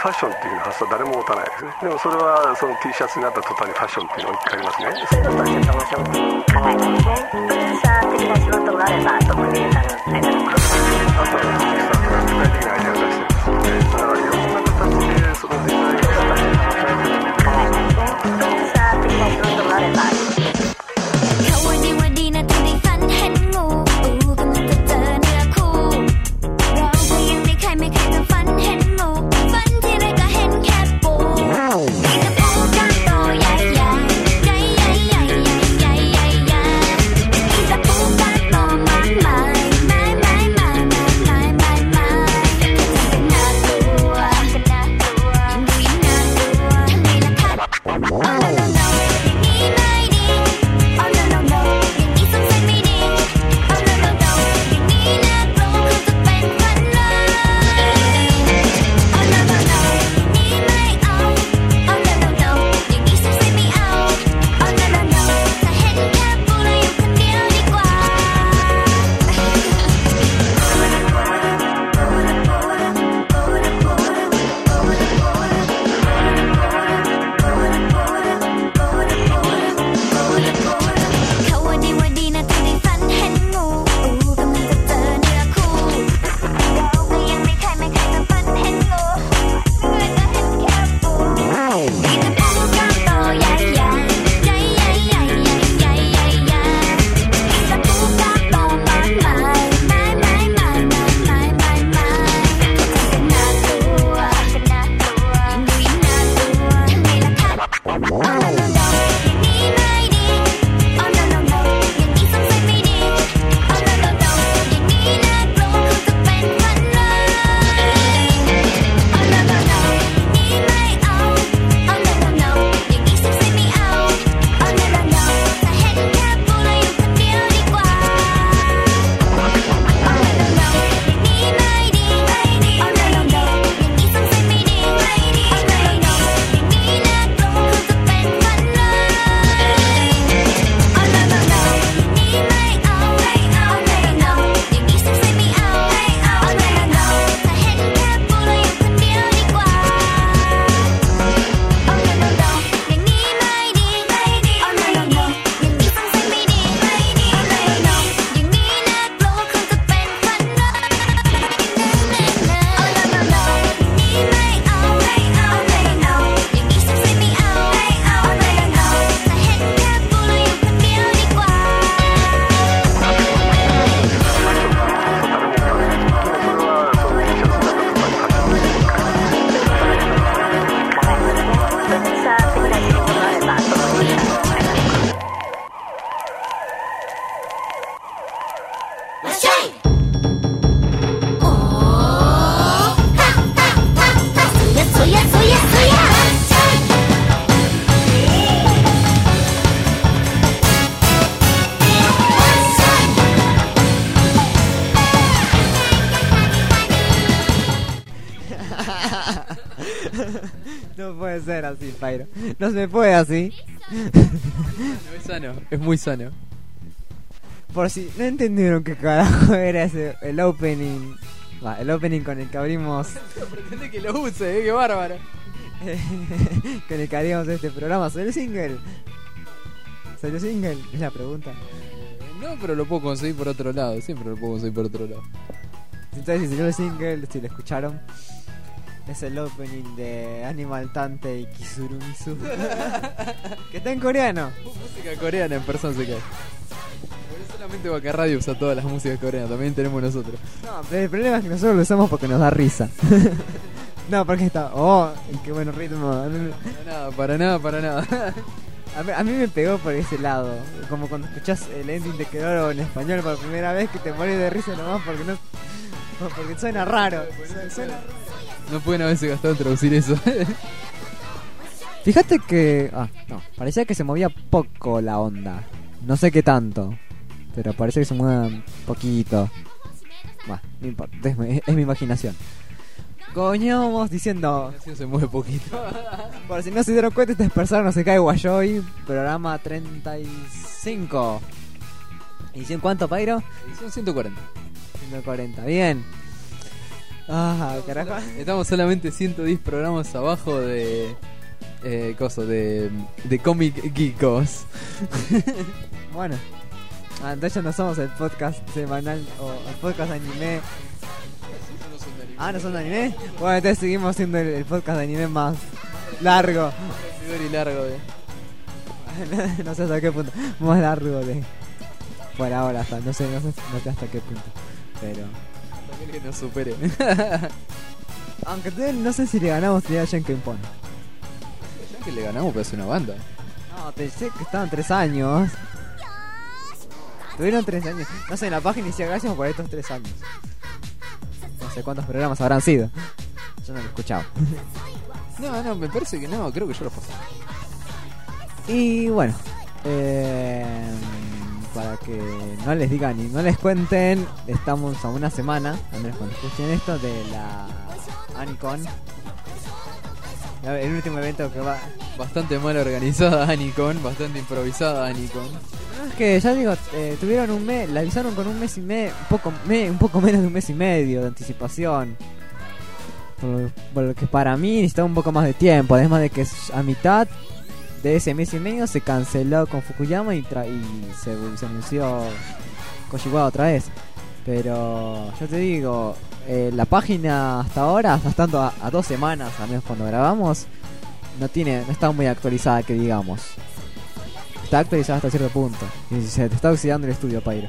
ファッションっていう発想は誰も持たないですね。でもそれはその T シャツになった途端にファッションっていうのを一回ありますね。そうだったら面白く考えてますね。プロデューサー的な仕事があれば特にあとはディスタンスが具体的なアイデアを出してますので、だからいろんな形でそのデザインを考えてますね。プロデューサー的な仕事があれば No puede ser así, Pairo. No se puede así. No es sano, es muy sano. Por si no entendieron qué carajo era ese, el opening. Va, el opening con el que abrimos. Pretende que lo use, qué bárbaro. Con el que abrimos este programa. ¿Soy el single? ¿Soy el single? Es la pregunta. No, pero lo puedo conseguir por otro lado. Siempre lo puedo conseguir por otro lado. Entonces, si salió el single, si lo escucharon, es el opening de Animal Tante y Kisurumisu. Que está en coreano. Música coreana en persona se cae. Por eso solamente Vaca Radio usa todas las músicas coreanas. También tenemos nosotros. No, pero el problema es que nosotros lo usamos porque nos da risa. No, porque está... Oh, qué buen ritmo. Para nada. A mí me pegó por ese lado. Como cuando escuchás el ending de Keroro en español por primera vez, que te morís de risa nomás porque no... Porque suena raro. Suena raro. No pueden haberse gastado en traducir eso. Fíjate que... no, parecía que se movía poco la onda. No sé qué tanto, pero parece que se mueve un poquito. Bueno, no importa, es mi imaginación. Coño, diciendo... Se mueve poquito. Por si no se dieron cuenta, este es Persona no se cae Guayoy, programa 35. ¿Edición cuánto, Pairo? Edición 140. 140, bien. Carajo. Estamos solamente 110 programas abajo de... de Comic Geekos. Bueno. Entonces ya no somos el podcast semanal o el podcast de anime. No son de anime. Bueno, entonces seguimos siendo el podcast de anime más largo. Y largo No sé hasta qué punto. Más largo de... Por ahora hasta, no sé hasta qué punto. Pero... que nos supere. Aunque no sé si le ganamos a Shenken Pon. Ya que le ganamos, pero es una banda. No, pensé que estaban 3 años. Tuvieron 3 años. No sé, en la página decía gracias por estos 3 años. No sé cuántos programas habrán sido. Yo no lo he escuchado. No, me parece que no, creo que yo lo pasé. Y bueno, para que no les digan y no les cuenten, estamos a una semana, al menos cuando escuchen esto, de la Anicon. El último evento que va... Bastante mal organizada Anicon, bastante improvisada Anicon. Es que ya digo, tuvieron un mes, la avisaron con un mes y medio, un poco menos de un mes y medio de anticipación. Por lo que para mí necesitaba un poco más de tiempo, además de que a mitad de ese mes y medio se canceló con Fukuyama y se anunció Koshiwa otra vez. Pero yo te digo, la página hasta ahora, hasta estando a 2 semanas, al menos cuando grabamos, no está muy actualizada, que digamos. Está actualizada hasta cierto punto. Y se te está oxidando el estudio, Pairo.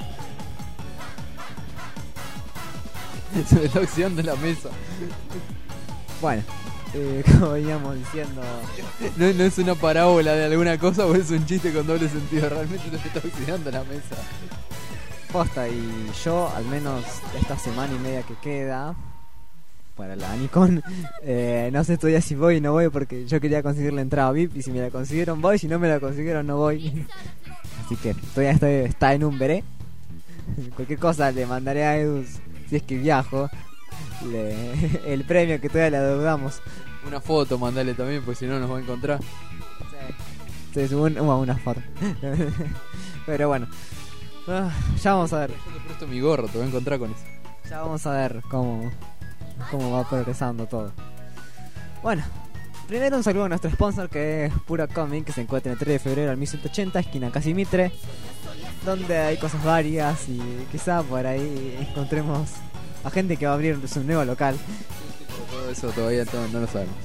Se me está oxidando la mesa. Bueno, como veníamos diciendo... No es una parábola de alguna cosa o es un chiste con doble sentido. Realmente se me está oxidando la mesa. Posta, y yo, al menos esta semana y media que queda para la Anicon, no sé todavía si voy o no voy, porque yo quería conseguir la entrada VIP y si me la consiguieron voy, si no me la consiguieron no voy. Así que todavía está en un veré. Cualquier cosa le mandaré a Edu, si es que viajo, el premio que todavía le adeudamos. Una foto mandale también, porque si no nos va a encontrar. Sí, una foto. Pero bueno, ya vamos a ver. Yo te presto mi gorro, te voy a encontrar con eso. Ya vamos a ver cómo va progresando todo. Bueno, primero un saludo a nuestro sponsor, que es Pura Comic, que se encuentra en el 3 de febrero al 1180, esquina Casimitre, donde hay cosas varias y quizá por ahí encontremos a gente que va a abrir su nuevo local. Todo eso todavía no lo sabemos.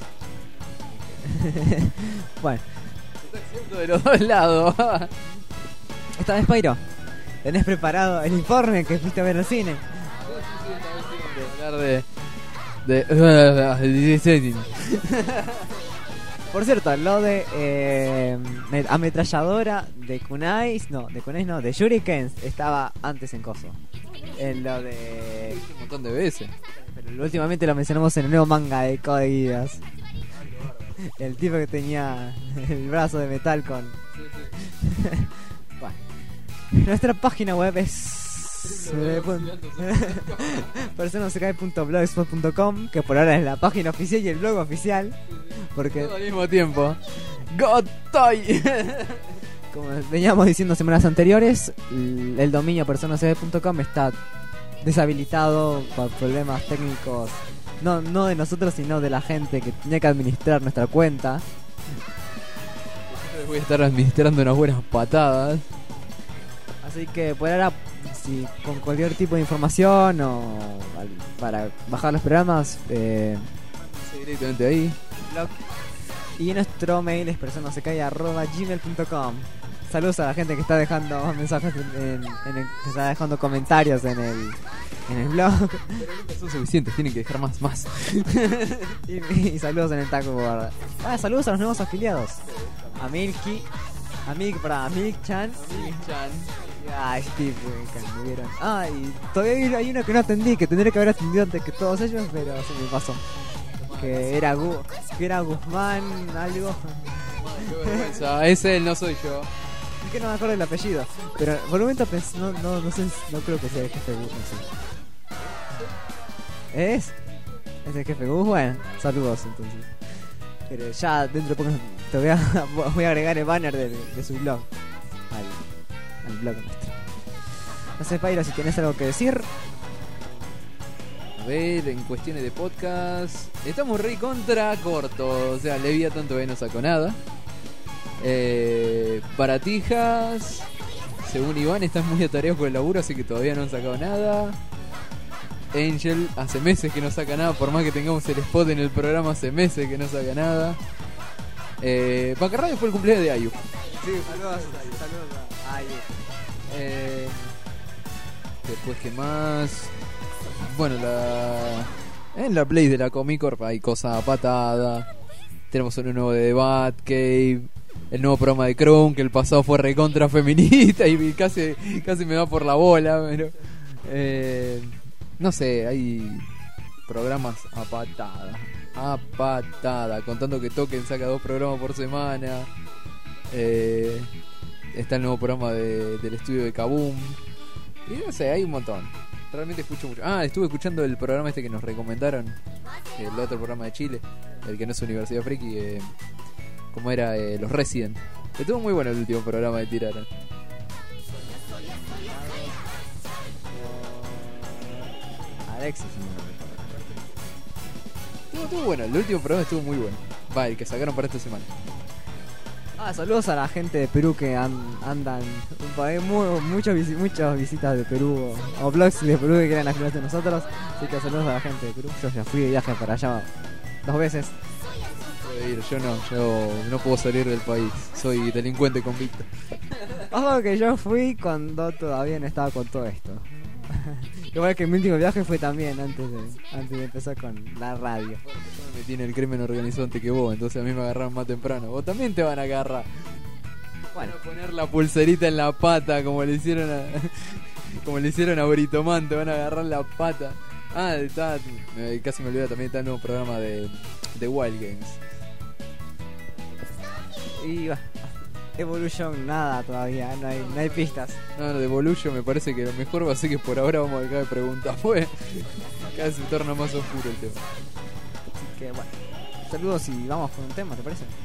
Bueno, Se está haciendo de los dos lados. esta vez, Pairo, ¿tenés preparado el informe que fuiste a ver al cine? Hablar de Por cierto, lo de ametralladora de kunais, de shurikens, estaba antes en coso. En lo de... un montón de veces. Pero últimamente lo mencionamos en el nuevo manga de Code Geass. El tipo que tenía el brazo de metal con... Bueno. Nuestra página web es personasekai.blogspot.com, que por ahora es la página oficial y el blog oficial, porque todo al mismo tiempo. God Toy. como veníamos diciendo semanas anteriores, el dominio personasekai.com está deshabilitado por problemas técnicos, no de nosotros, sino de la gente que tenía que administrar nuestra cuenta. Yo les voy a estar administrando unas buenas patadas. Así que por ahora, si con cualquier tipo de información o para bajar los programas, Directamente ahí. blog. Y nuestro mail es personasekai@gmail.com. Saludos a la gente que está dejando mensajes que está dejando comentarios en el blog. Pero nunca son suficientes, tienen que dejar más. y saludos en el taco. Saludos a los nuevos afiliados. A Milky, a Milk-chan. Ay, Steve, que me vieron. Y todavía hay uno que no atendí, que tendría que haber atendido antes que todos ellos, pero se me pasó. Que era Guzmán, algo. Qué vergüenza, ese no soy yo. Es que no me acuerdo el apellido. Pero por un momento pensé, no sé, no creo que sea el jefe Gus, no sé. ¿Es el jefe Gus? Bueno, saludos entonces. Pero ya dentro de poco te voy a agregar el banner de su blog al blog nuestro. No sé, Pairo, si tienes algo que decir. A ver, en cuestiones de podcast, estamos re contra cortos. O sea, Leviathan todavía no sacó nada. Baratijas, según Iván, están muy atareados con el laburo, así que todavía no han sacado nada. Angel, hace meses que no saca nada, por más que tengamos el spot en el programa, hace meses que no saca nada. Vaca Radio fue el cumpleaños de Ayu. Sí, saludos a Ayu. Después, ¿qué más? Bueno, en la Play de la Comic Corp hay cosas patada. Tenemos uno nuevo de The Batcave. El nuevo programa de Kron, que el pasado fue recontra feminista y casi me va por la bola, pero no sé, hay programas a patada, contando que Token saca 2 programas por semana. Está el nuevo programa del estudio de Kaboom. Y no sé, hay un montón. Realmente escucho mucho. Estuve escuchando el programa este que nos recomendaron, el otro programa de Chile, el que no es Universidad Friki, como era Los Resident. Estuvo muy bueno el último programa de tiraron. Alexis, Estuvo bueno, el último programa estuvo muy bueno. Va, el que sacaron para esta semana. saludos a la gente de Perú que andan. Hay muchas visitas de Perú o blogs de Perú que quieren afiliarse a nosotros. Así que saludos a la gente de Perú. Yo ya fui de viaje para allá 2 veces. Yo no puedo salir del país. Soy delincuente convicto. Ojo que yo fui cuando todavía no estaba con todo esto. Igual que mi último viaje fue también antes de empezar con la radio. Yo me metí en el crimen organizado antes que vos, entonces a mí me agarraron más temprano. Vos también te van a agarrar. Bueno, poner la pulserita en la pata como le hicieron a Britoman, te van a agarrar la pata. Casi me olvidé, también está el nuevo programa de Wild Games. Y va. Evolution nada todavía, no hay pistas. No, de Evolution me parece que lo mejor va a ser que por ahora vamos a dejar de preguntar, pues cada vez se torna más oscuro el tema. Así que bueno, saludos y vamos con un tema, ¿te parece?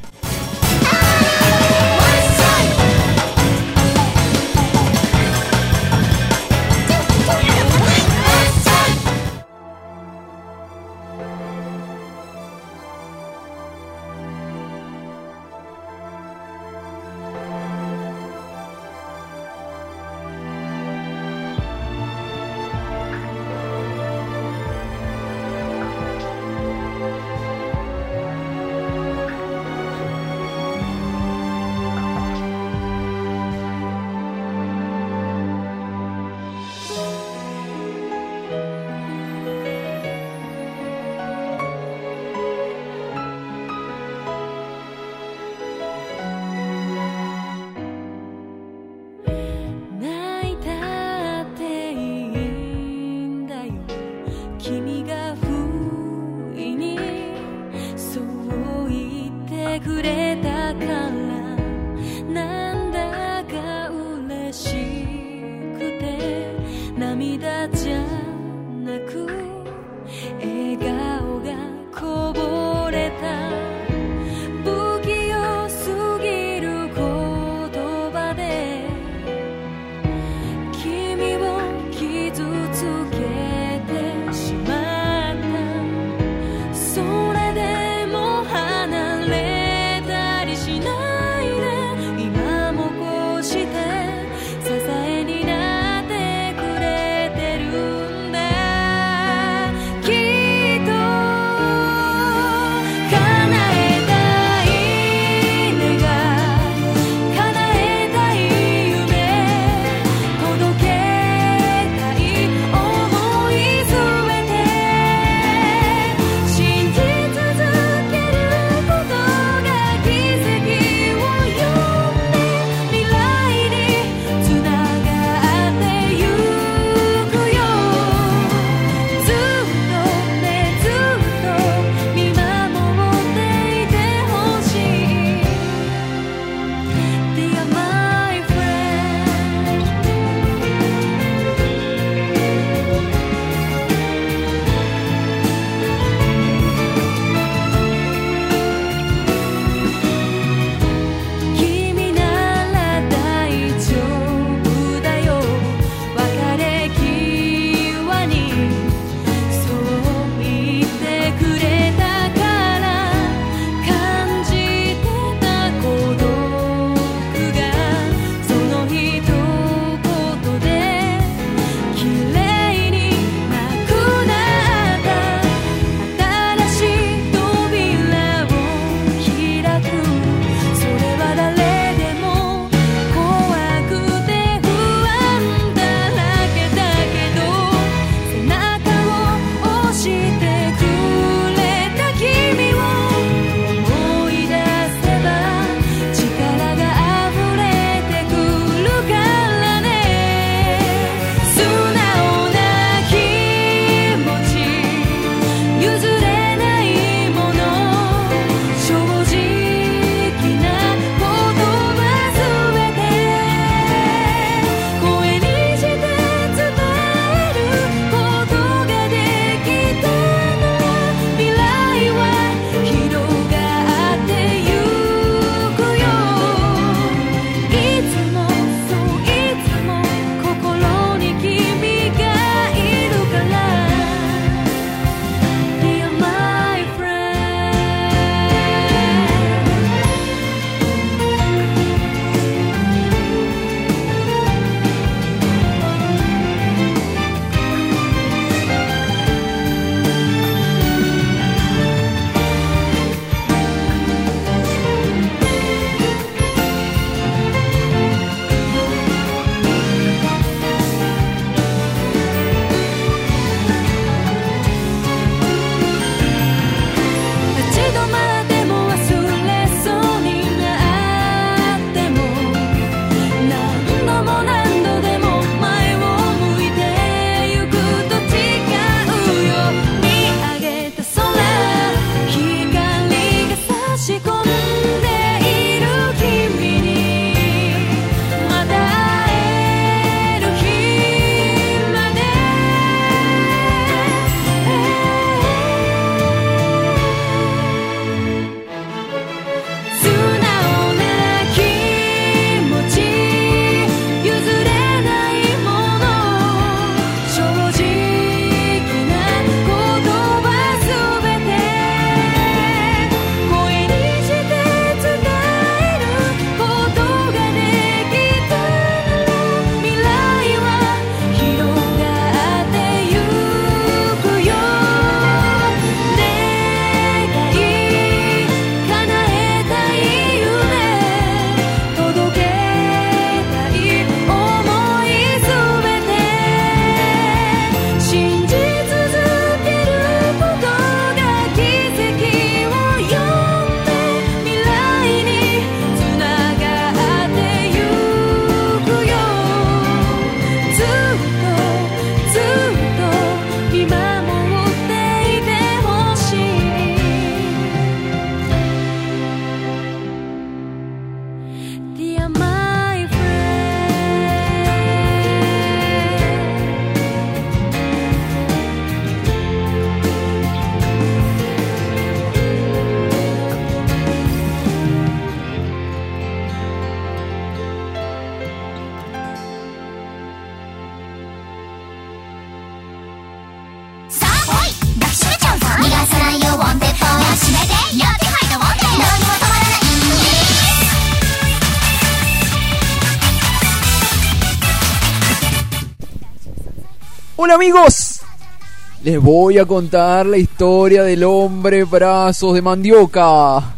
Hola amigos, les voy a contar la historia del hombre brazos de mandioca.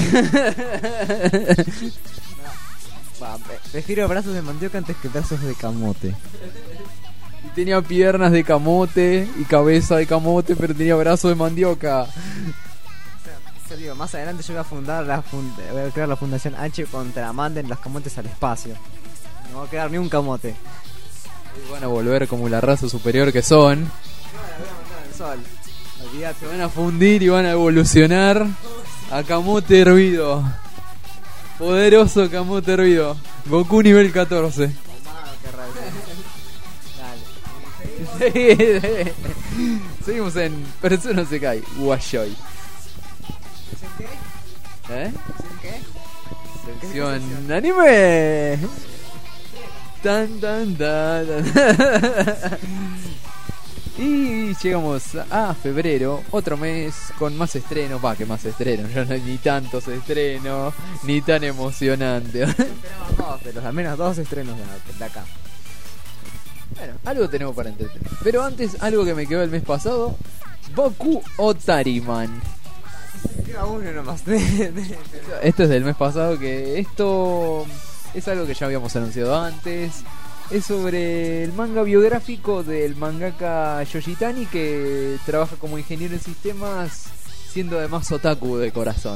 Prefiero brazos de mandioca antes que brazos de camote. Tenía piernas de camote y cabeza de camote, pero tenía brazos de mandioca. Yo digo, más adelante yo voy a voy a crear la fundación H contra manden los camotes al espacio. No va a quedar ni un camote. Y van a volver como la raza superior que son. Se van a fundir y van a evolucionar a camote hervido. Poderoso camote hervido. Goku nivel 14. Dale. Seguimos en Persona Sekai Washoy. Sección anime. Tan tan tan, tan. Y llegamos a febrero, otro mes con más estrenos. Que más estrenos, ya no hay ni tantos estrenos, ni tan emocionante. Pero al menos 2 estrenos de acá. Bueno, algo tenemos para entretener. Pero antes, algo que me quedó el mes pasado: Boku Otariman. Queda uno nomás. Esto es del mes pasado, que esto es algo que ya habíamos anunciado antes. Es sobre el manga biográfico del mangaka Yoshitani, que trabaja como ingeniero en sistemas, siendo además otaku de corazón.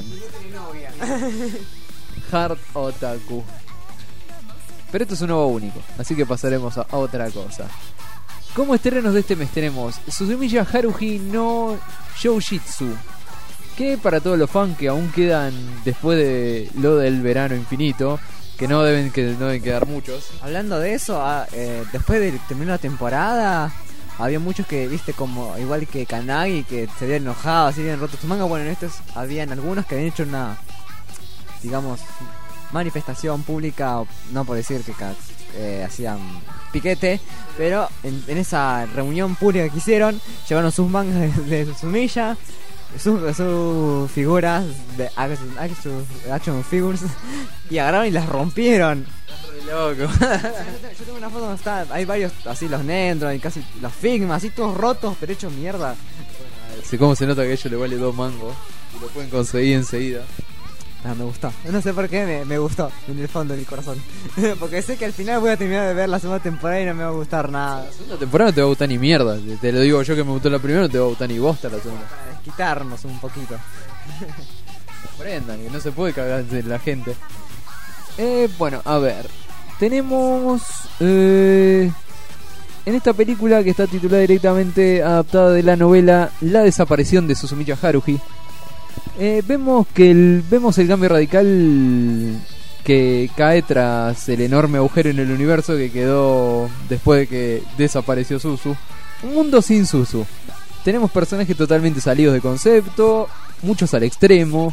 Hard otaku. Pero esto es un nuevo único, así que pasaremos a otra cosa. Como estrenos de este mes tenemos Suzumiya Haruhi no Shoujitsu, que para todos los fans que aún quedan después de lo del verano infinito, que no deben quedar muchos. Hablando de eso, después de terminar la temporada, había muchos que, viste, como igual que Kanagi, que se habían enojado, así habían roto su manga. Bueno, en estos habían algunos que habían hecho una, digamos, manifestación pública, no por decir que hacían piquete, pero en esa reunión pública que hicieron, llevaron sus mangas de Suzumiya, sus figuras de action figures, y agarraron y las rompieron. Loco. Yo tengo una foto donde hay varios, así los Nendron y casi los Figma, así todos rotos, pero hechos mierda. ¿Cómo se nota que a ellos le vale 2 mangos? Y lo pueden conseguir enseguida. Me gustó, no sé por qué me gustó en el fondo de mi corazón. Porque sé que al final voy a terminar de ver la segunda temporada y no me va a gustar nada. La segunda temporada no te va a gustar ni mierda. Te lo digo yo, que me gustó la primera, no te va a gustar ni bosta la segunda. Para desquitarnos un poquito. Aprendan, que no se puede cagarse la gente. Bueno, a ver. Tenemos en esta película, que está titulada directamente adaptada de la novela La desaparición de Suzumiya Haruhi, vemos el cambio radical que cae tras el enorme agujero en el universo que quedó después de que desapareció Suzu. Un mundo sin Suzu. Tenemos personajes totalmente salidos de concepto, muchos al extremo,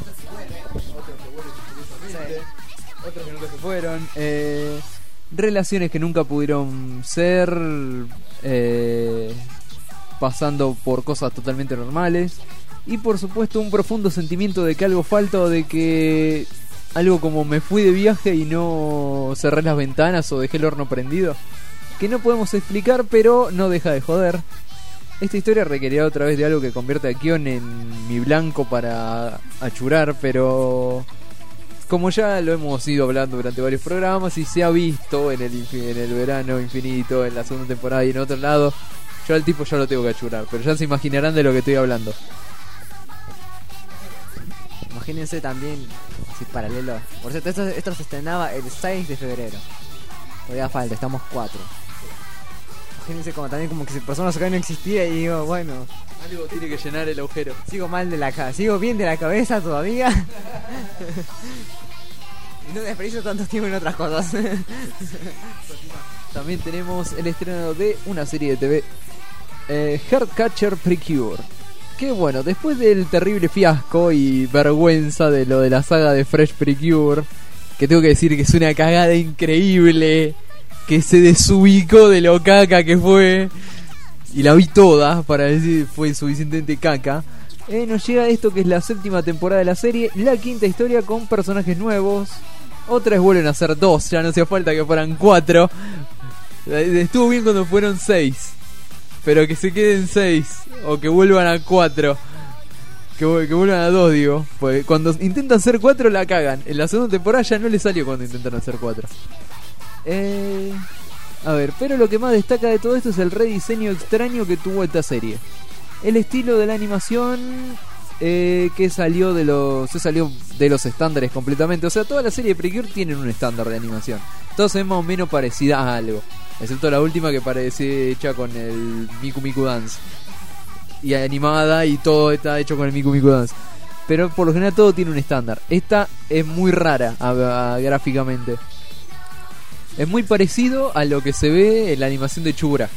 otros que nunca se fueron, relaciones que nunca pudieron ser, pasando por cosas totalmente normales. Y por supuesto un profundo sentimiento de que algo falta, o de que algo como me fui de viaje y no cerré las ventanas o dejé el horno prendido, que no podemos explicar, pero no deja de joder. Esta historia requería otra vez de algo que convierta a Kion en mi blanco para achurar, pero como ya lo hemos ido hablando durante varios programas y se ha visto en el verano infinito, en la segunda temporada y en otro lado, yo al tipo ya lo tengo que achurar, pero ya se imaginarán de lo que estoy hablando. Imagínense también, así paralelo. Por cierto, esto se estrenaba el 6 de febrero. Todavía falta, estamos 4. Imagínense como también como que si Persona Sekai no existía, y digo, bueno, algo tiene que llenar el agujero. Sigo bien de la cabeza todavía. Y no desperdicio tanto tiempo en otras cosas. También tenemos el estreno de una serie de TV, Heartcatcher Precure. Que bueno, después del terrible fiasco y vergüenza de lo de la saga de Fresh Precure, que tengo que decir que es una cagada increíble, que se desubicó de lo caca que fue, y la vi toda para decir fue suficientemente caca, nos llega esto que es la 7ª temporada de la serie, la 5ª historia con personajes nuevos. Otra vez vuelven a ser 2, ya no hacía falta que fueran 4. Estuvo bien cuando fueron 6. pero que se queden 6 o que vuelvan a 4. Que vuelvan a 2, digo. Pues cuando intentan ser 4 la cagan. En la segunda temporada ya no les salió cuando intentaron ser 4. A ver, pero lo que más destaca de todo esto es el rediseño extraño que tuvo esta serie. El estilo de la animación que se salió de los estándares completamente. O sea, toda la serie de Precure tienen un estándar de animación. Todas es más o menos parecida a algo. Excepto la última que parece hecha con el Miku Miku Dance. Y animada y todo está hecho con el Miku Miku Dance. Pero por lo general todo tiene un estándar. Esta es muy rara gráficamente. Es muy parecido a lo que se ve en la animación de Chubura.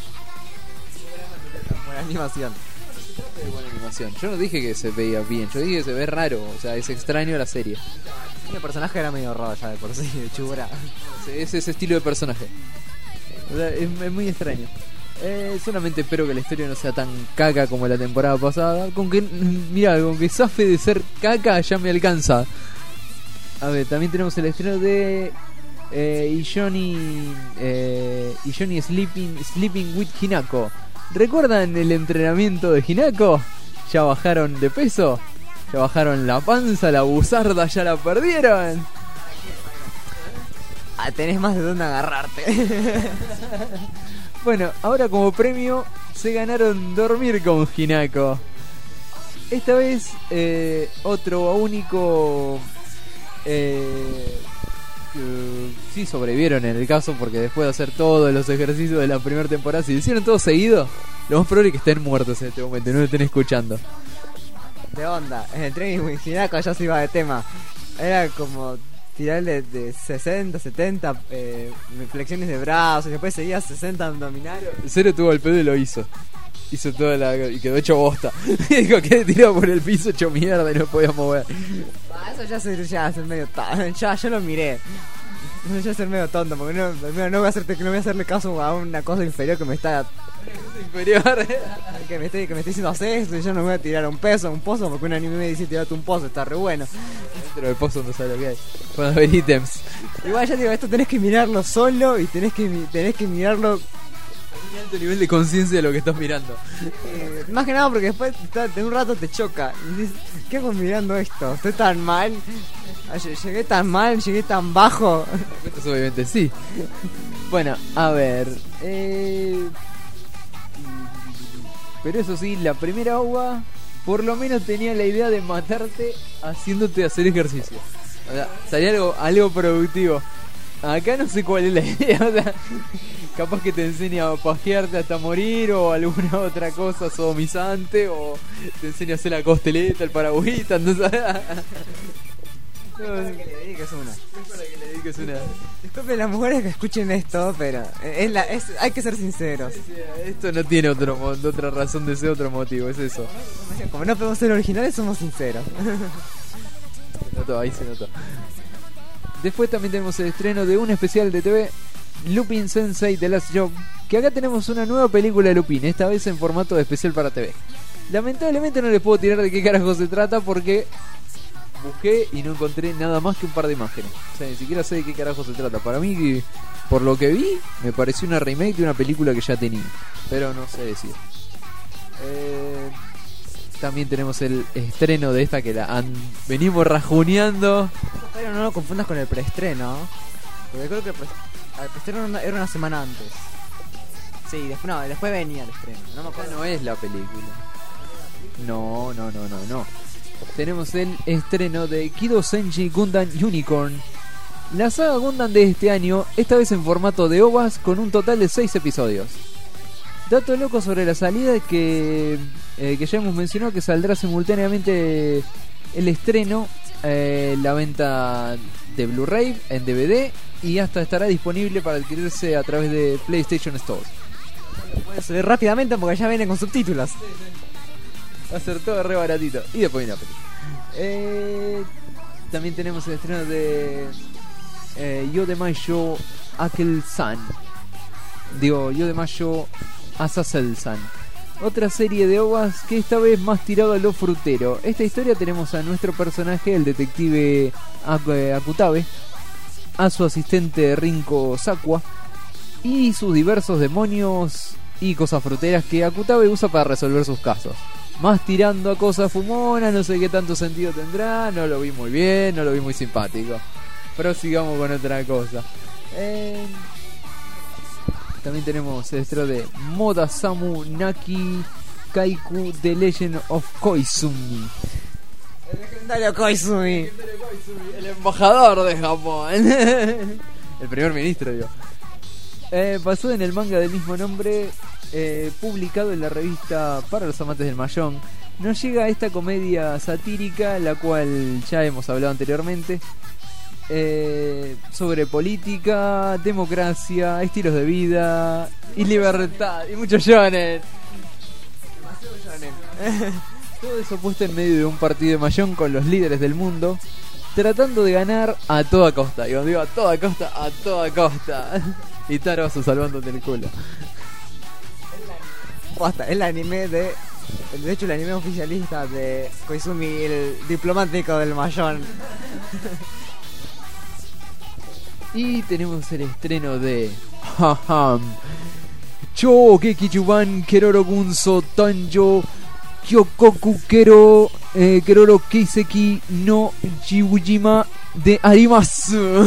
Buena animación. Buena animación. Yo no dije que se veía bien, yo dije que se ve raro. O sea, es extraño la serie. El personaje era medio raro ya de por sí, de Chubura. Es ese estilo de personaje. O sea, es muy extraño. Solamente espero que la historia no sea tan caca como la temporada pasada. Con que zafe de ser caca ya me alcanza. A ver, también tenemos el estreno de Johnny Sleeping with Hinako. ¿Recuerdan el entrenamiento de Hinako? ¿Ya bajaron de peso? ¿Ya bajaron la panza? ¿La buzarda ya la perdieron? Tenés más de dónde agarrarte. Bueno, ahora como premio se ganaron dormir con Hinako. Esta vez otro único sí sobrevivieron en el caso, porque después de hacer todos los ejercicios de la primera temporada, si lo hicieron todo seguido, lo más probable es que estén muertos en este momento, no lo estén escuchando. De onda, en el training con Hinako ya se iba de tema. Era como tirarle de 60, 70 flexiones de brazos, y después seguía 60 abdominales. Cero tuvo el pedo y lo hizo. Hizo toda y quedó hecho bosta. Dijo que tirado por el piso hecho mierda y no podía mover. Eso ya es medio ya lo miré. Eso ya es medio tonto, porque no voy a hacerle caso a una cosa inferior que me está inferior. que me esté diciendo hacer esto, y yo no voy a tirar un pozo, porque un anime me dice tirate un pozo, está re bueno. Dentro del pozo no sabe lo que hay. Pueden haber ítems. Igual ya digo, esto tenés que mirarlo solo y tenés que mirarlo un alto nivel de conciencia de lo que estás mirando. Más que nada porque después de un rato te choca y dices, ¿qué hago mirando esto? ¿Estoy tan mal? ¿Llegué tan mal? ¿Llegué tan bajo? Esto obviamente sí. Bueno, a ver, pero eso sí, la primera OVA por lo menos tenía la idea de matarte haciéndote hacer ejercicio. O sea, salía algo productivo. Acá no sé cuál es la idea. O sea, capaz que te enseña a pajearte hasta morir, o alguna otra cosa sodomizante, o te enseña a hacer la costeleta, el paragüita, entonces... Es para que le dediques una. Disculpen las mujeres que escuchen esto, pero hay que ser sinceros. Esto no tiene otra razón de ser, otro motivo, es eso. Como no podemos ser originales, somos sinceros. Ahí se notó. Después también tenemos el estreno de un especial de TV, Lupin Sensei The Last Job, que acá tenemos una nueva película de Lupin, esta vez en formato de especial para TV. Lamentablemente no les puedo tirar de qué carajo se trata, porque busqué y no encontré nada más que un par de imágenes. O sea, ni siquiera sé de qué carajo se trata. Para mí, por lo que vi, me pareció una remake de una película que ya tenía, pero no sé decir. También tenemos el estreno de esta que venimos rajuneando. Pero no lo confundas con el preestreno, porque creo que el preestreno era una semana antes. Sí, después venía el estreno. No me acuerdo. No es la película. No. Tenemos el estreno de Kido Senji Gundam Unicorn, la saga Gundam de este año, esta vez en formato de OVAs con un total de 6 episodios. Dato loco sobre la salida es que ya hemos mencionado que saldrá simultáneamente el estreno, la venta de Blu-ray en DVD, y hasta estará disponible para adquirirse a través de PlayStation Store. Puedes ver rápidamente porque ya viene con subtítulos. Va a ser todo re baratito. Y después viene la película. También tenemos el estreno de Yodemayo Akel-san. Yodemayo Azazel-san. Otra serie de OVAs que esta vez más tirado a lo frutero. Esta historia tenemos a nuestro personaje, el detective Akutabe, a su asistente Rinko Sakwa y sus diversos demonios y cosas fruteras que Akutabe usa para resolver sus casos. Más tirando a cosas fumonas, no sé qué tanto sentido tendrá, no lo vi muy bien, no lo vi muy simpático. Pero sigamos con otra cosa. También tenemos el estreno de Modasamu Naki Kaiku The Legend of Koizumi. El legendario Koizumi. El embajador de Japón. El primer ministro, digo. Basado en el manga del mismo nombre, publicado en la revista Para los Amantes del Mahjong, nos llega esta comedia satírica, la cual ya hemos hablado anteriormente, sobre política, democracia, estilos de vida y libertad, y muchos shonen. Demasiado shonen. Todo eso puesto en medio de un partido de Mahjong con los líderes del mundo, tratando de ganar a toda costa. Y cuando digo a toda costa, a toda costa. Y Tarasu salvándote el culo. Basta, el anime de hecho el anime oficialista de Koizumi, el diplomático del Mahjong. Y tenemos el estreno de Cho Gekichuban Keroro Gunso Tanjo Kyokoku Keroro Keiseki no Jibujima de Arimasu.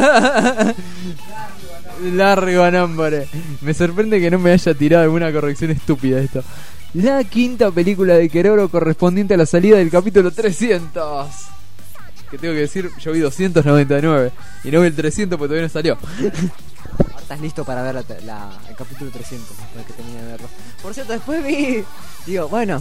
Largo nombre. Me sorprende que no me haya tirado alguna corrección estúpida esto. La quinta película de Keroro correspondiente a la salida del capítulo 300. Que tengo que decir, yo vi 299 y no vi el 300 porque todavía no salió. Ahora estás listo para ver el capítulo 300 después de que termine de verlo. Por cierto, después vi... Digo, bueno...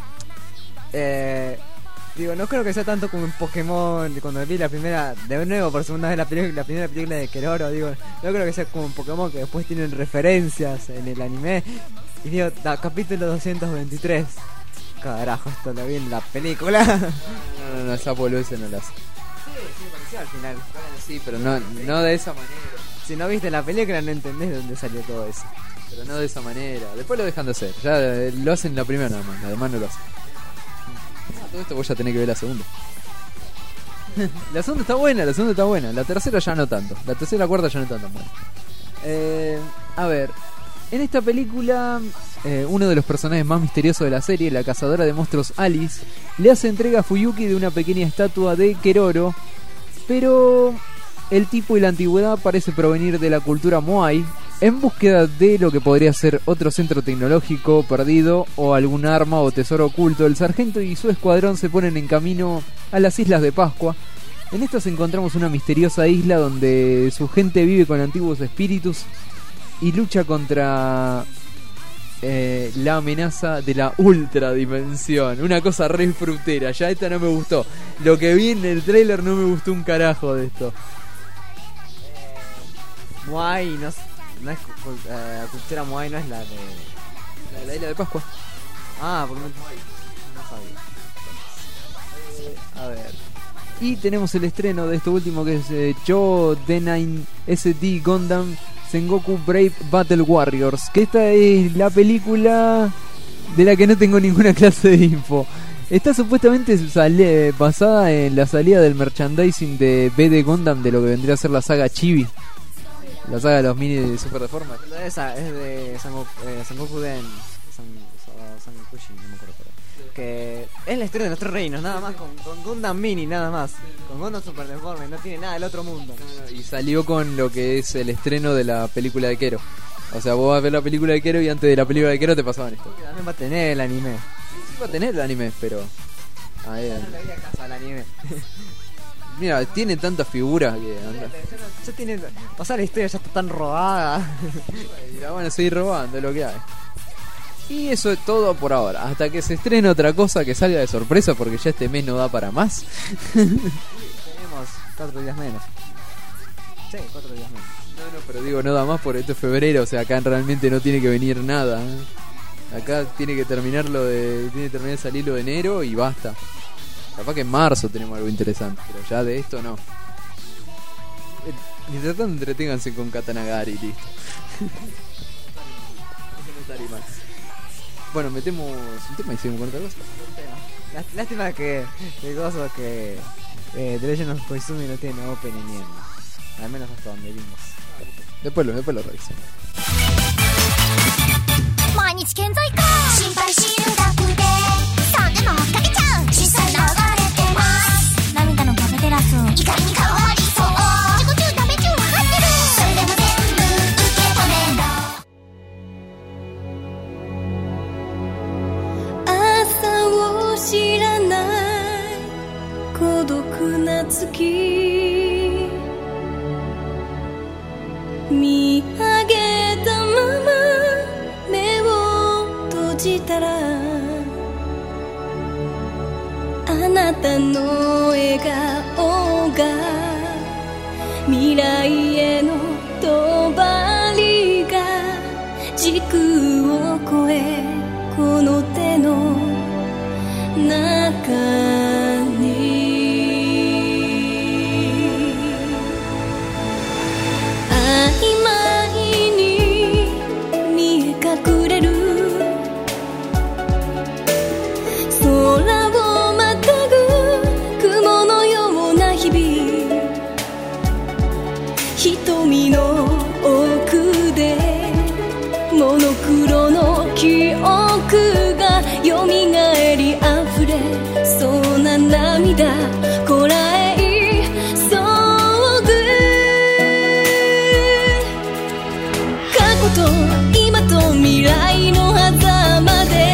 no creo que sea tanto como en Pokémon. Cuando vi la primera... De nuevo, por segunda vez la primera película de Keroro. Digo, no creo que sea como en Pokémon, que después tienen referencias en el anime. Y digo, capítulo 223. Carajo, esto lo vi en la película. No, esa boludez no la hace. Sí, pareció al final. Bueno, sí, pero no de esa manera. Si no viste la película no entendés de dónde salió todo eso. Pero no de esa manera. Después lo dejan de hacer. Ya lo hacen en la primera nada más. Además no lo hacen. Todo esto voy a tener que ver la segunda. La segunda está buena. La tercera ya no tanto. La tercera y la cuarta ya no están tan buenas. A ver. En esta película, uno de los personajes más misteriosos de la serie, la cazadora de monstruos Alice, le hace entrega a Fuyuki de una pequeña estatua de Keroro, pero el tipo y la antigüedad parece provenir de la cultura Moai. En búsqueda de lo que podría ser otro centro tecnológico perdido o algún arma o tesoro oculto, el sargento y su escuadrón se ponen en camino a las Islas de Pascua. En estas encontramos una misteriosa isla donde su gente vive con antiguos espíritus y lucha contra la amenaza de la ultradimensión. Una cosa re frutera. Ya esta no me gustó. Lo que vi en el trailer no me gustó un carajo de esto. Moai no es la cultura Moai no es la de la Isla de Pascua. Porque no sabía. A ver. Y tenemos el estreno de esto último, que es Cho D9 SD Gundam Sengoku Brave Battle Warriors, que esta es la película de la que no tengo ninguna clase de info. Está supuestamente basada en la salida del merchandising de BD Gundam, de lo que vendría a ser la saga Chibi, la saga de los mini de Super Deforma. Esa es de Sengoku Den Sankushi, no me acuerdo. Que es la historia de los tres reinos, nada más, con Gundam Mini, nada más. Con Gundam Super Deforme, no tiene nada del otro mundo. Y salió con lo que es el estreno de la película de Kero. O sea, vos vas a ver la película de Kero y antes de la película de Kero te pasaban esto. También va a tener el anime. Sí, va a tener el anime, pero... No le voy a casa al anime. Mira, tiene tantas figuras que... Ya tiene... O sea, la historia ya está tan robada. Y la van a seguir robando, es lo que hay. Y eso es todo por ahora. Hasta que se estrene otra cosa que salga de sorpresa, porque ya este mes no da para más. Tenemos 4 días menos. Sí, 4 días menos. No, pero digo, no da más por esto es febrero. O sea, acá realmente no tiene que venir nada. Acá tiene que terminar tiene que terminar de salir lo de enero y basta. Capaz que en marzo tenemos algo interesante, pero ya de esto no. Mientras tanto, entreténganse con Katanagari y listo. Bueno, metemos un tema y seguimos con otra cosa. Lástima que The Legend of Koizumi no tiene opening ni end. Al menos hasta donde vimos. Después lo revisamos. 知らない孤独な月見上げたまま目を閉じたらあなたの笑顔が未来への帳が時空を超えこの手の中に曖昧に見え隠れる空をまたぐ雲のような日々瞳の奥でモノクロの記憶がよみがえりあふれそうな涙こらえそうぐ過去と今と未来の狭間で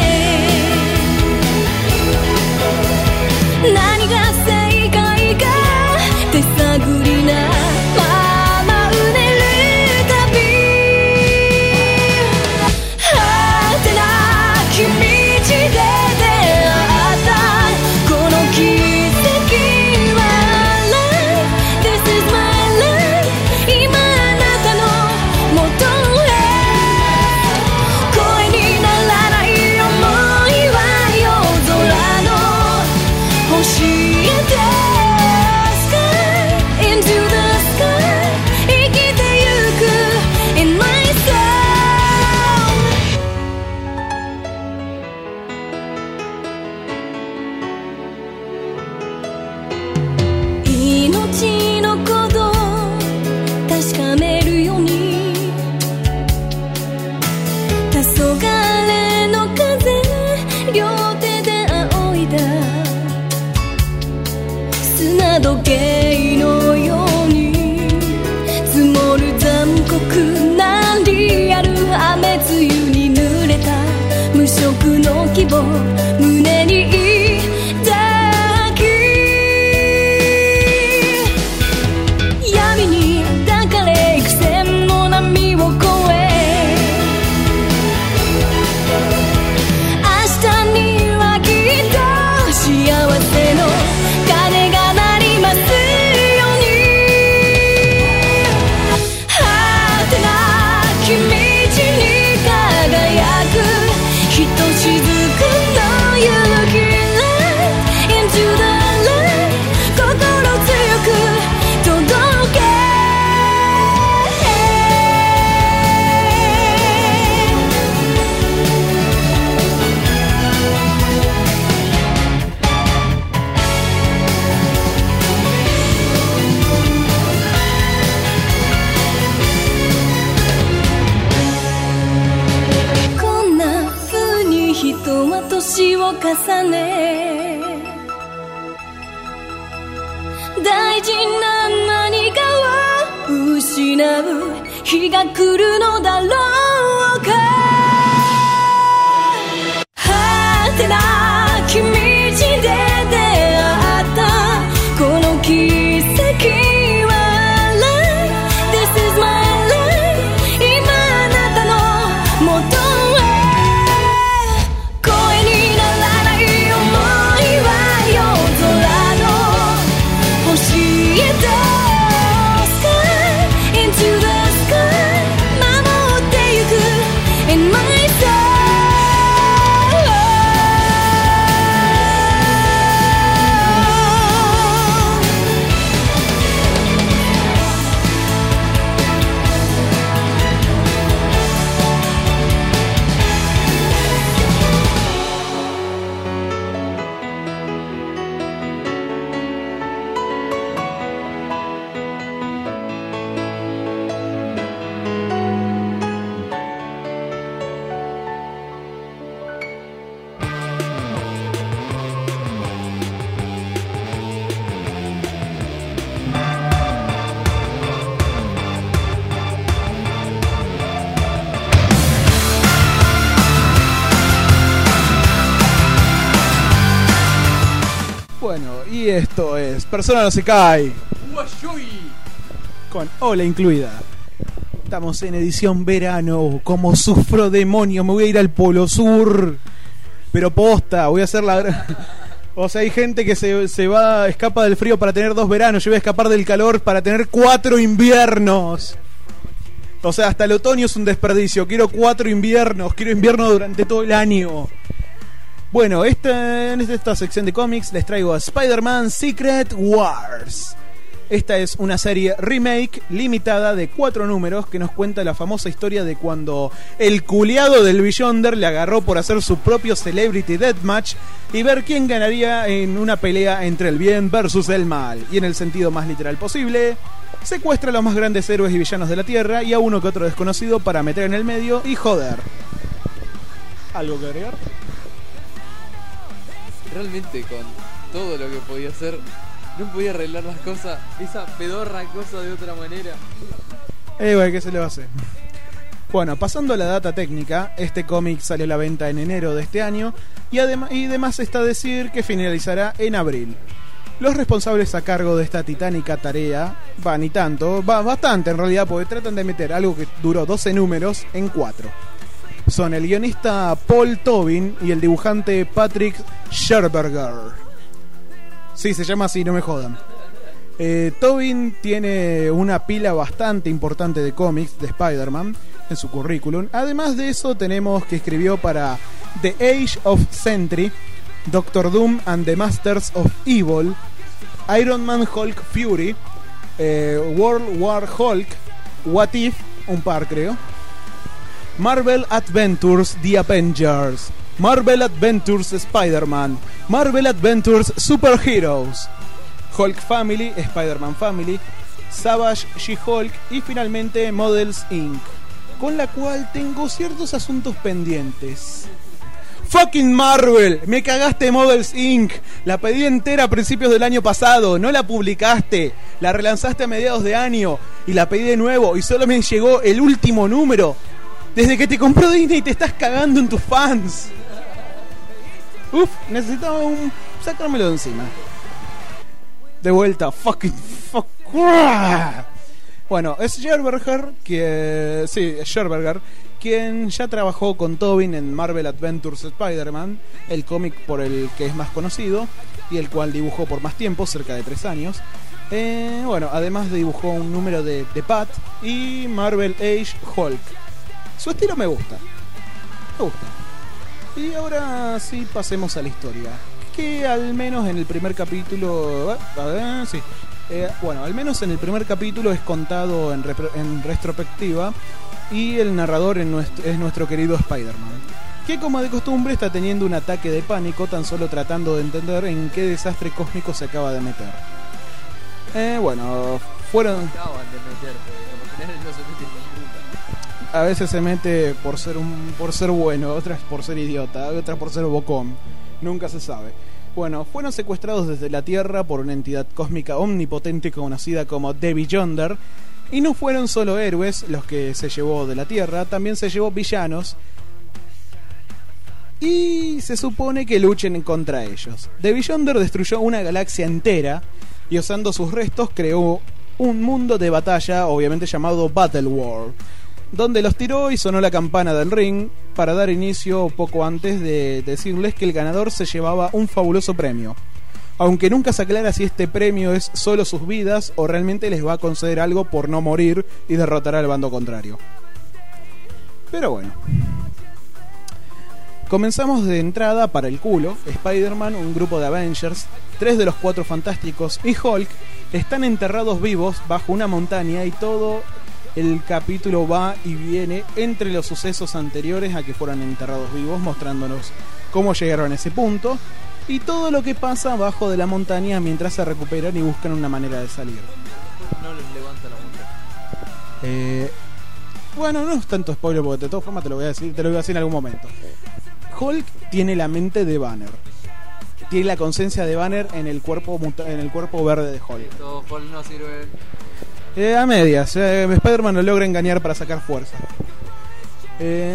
何が正解か手探りなままうねる旅果てなき道で出会ったこの奇跡は Life This is my life 今あなたの元へ声にならない想いは夜空の星へと Sky into the sky 生きてゆく in my soul 命のこと確かめるように黄昏の風両手で仰いだ砂時計のように積もる残酷なリアル雨露に濡れた無色の希望胸に抱き闇に抱かれ幾千の波を越え明日にはきっと幸せの鐘が鳴りますように果てなき道に輝くひとしずくの勇気 Light into the light 心強く届けこんな風に人は年を重ね大事な何かを失う日が来るのだろうか果てなき道で出会ったこの奇跡は Life This is my life 今あなたの元へ声にならない想いは夜空の星へと Sky into the sky 守ってゆく Bueno, y esto es Persona no se cae. Con Ola incluida. Estamos en edición verano. Como sufro demonio, me voy a ir al Polo Sur. Pero posta, voy a hacer la... O sea, hay gente que se va, escapa del frío para tener 2 veranos. Yo voy a escapar del calor para tener 4 inviernos. O sea, hasta el otoño es un desperdicio. Quiero 4 inviernos. Quiero invierno durante todo el año. Bueno, en esta sección de cómics les traigo a Spider-Man Secret Wars. Esta es una serie remake limitada de 4 números que nos cuenta la famosa historia de cuando el culiado del Beyonder le agarró por hacer su propio Celebrity Deathmatch y ver quién ganaría en una pelea entre el bien versus el mal. Y en el sentido más literal posible, secuestra a los más grandes héroes y villanos de la Tierra y a uno que otro desconocido para meter en el medio y joder. ¿Algo que agregar? Realmente con todo lo que podía hacer, no podía arreglar las cosas, esa pedorra cosa de otra manera. Bueno, ¿qué se le va a hacer? Bueno, pasando a la data técnica, este cómic salió a la venta en enero de este año y además está a decir que finalizará en abril. Los responsables a cargo de esta titánica tarea, ni tanto, bastante en realidad, porque tratan de meter algo que duró 12 números en 4. Son el guionista Paul Tobin y el dibujante Patrick Scherberger. Sí, se llama así, no me jodan. Tobin tiene una pila bastante importante de cómics de Spider-Man en su currículum. Además de eso, tenemos que escribió para The Age of Sentry, Doctor Doom and the Masters of Evil, Iron Man Hulk Fury, World War Hulk, What If, un par creo, Marvel Adventures The Avengers, Marvel Adventures Spider-Man, Marvel Adventures Super Heroes, Hulk Family, Spider-Man Family, Savage She-Hulk y finalmente Models Inc., con la cual tengo ciertos asuntos pendientes. Fucking Marvel, me cagaste Models Inc. La pedí entera a principios del año pasado, no la publicaste, la relanzaste a mediados de año y la pedí de nuevo y solo me llegó el último número. Desde que te compró Disney te estás cagando en tus fans. Uf, necesitaba sacármelo de encima. De vuelta, fucking fuck. Bueno, es Scherberger, quien ya trabajó con Tobin en Marvel Adventures Spider-Man, el cómic por el que es más conocido y el cual dibujó por más tiempo, cerca de 3 años. Bueno, además dibujó un número de Pat y Marvel Age Hulk. Su estilo me gusta. Y ahora sí pasemos a la historia. Que al menos en el primer capítulo... bueno, al menos en el primer capítulo es contado en retrospectiva y el narrador es nuestro querido Spider-Man, que como de costumbre está teniendo un ataque de pánico tan solo tratando de entender en qué desastre cósmico se acaba de meter. Bueno, fueron... Acaban de meter, porque por general no se mete en ninguna. A veces se mete por ser bueno, otras por ser idiota, otras por ser bocón. Nunca se sabe. Bueno, fueron secuestrados desde la Tierra por una entidad cósmica omnipotente conocida como The Beyonder. Y no fueron solo héroes los que se llevó de la Tierra, también se llevó villanos. Y se supone que luchen contra ellos. The Beyonder destruyó una galaxia entera y usando sus restos creó un mundo de batalla, obviamente llamado Battle World, donde los tiró y sonó la campana del ring para dar inicio poco antes de decirles que el ganador se llevaba un fabuloso premio, aunque nunca se aclara si este premio es solo sus vidas o realmente les va a conceder algo por no morir y derrotar al bando contrario. Pero bueno, comenzamos de entrada para el culo. Spider-Man, un grupo de Avengers, 3 de los 4 fantásticos y Hulk están enterrados vivos bajo una montaña y todo el capítulo va y viene entre los sucesos anteriores a que fueran enterrados vivos, mostrándonos cómo llegaron a ese punto y todo lo que pasa abajo de la montaña mientras se recuperan y buscan una manera de salir. No les levanta la montaña. Bueno, no es tanto spoiler porque de todas formas te lo voy a decir en algún momento. Hulk tiene la mente de Banner, tiene la conciencia de Banner en el cuerpo verde de Hulk. Todo Hulk no sirve. A medias, Spider-Man lo logra engañar para sacar fuerza.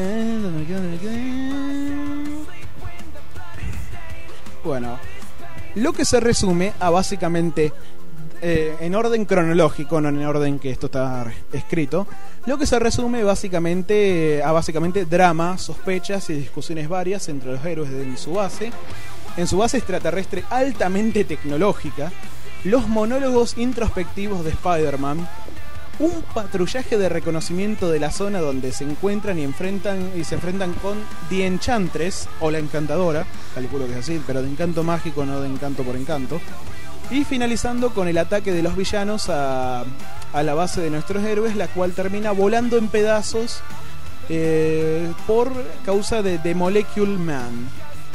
¿Dónde me quedé? Bueno, lo que se resume a básicamente, en orden cronológico, no en el orden que esto está escrito, lo que se resume básicamente a drama, sospechas y discusiones varias entre los héroes en su base extraterrestre altamente tecnológica, los monólogos introspectivos de Spider-Man, un patrullaje de reconocimiento de la zona donde se encuentran y se enfrentan con The Enchantress, o la Encantadora, calculo que es así, pero de encanto mágico, no de encanto por encanto, y finalizando con el ataque de los villanos a la base de nuestros héroes, la cual termina volando en pedazos por causa de The Molecule Man.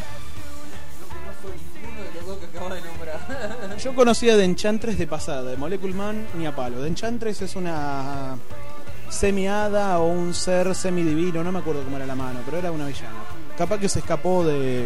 Yo conocía de Enchantress de pasada, de Molecule Man ni a palo. De Enchantress es una semi-hada o un ser semidivino, no me acuerdo cómo era la mano, pero era una villana. Capaz que se escapó de...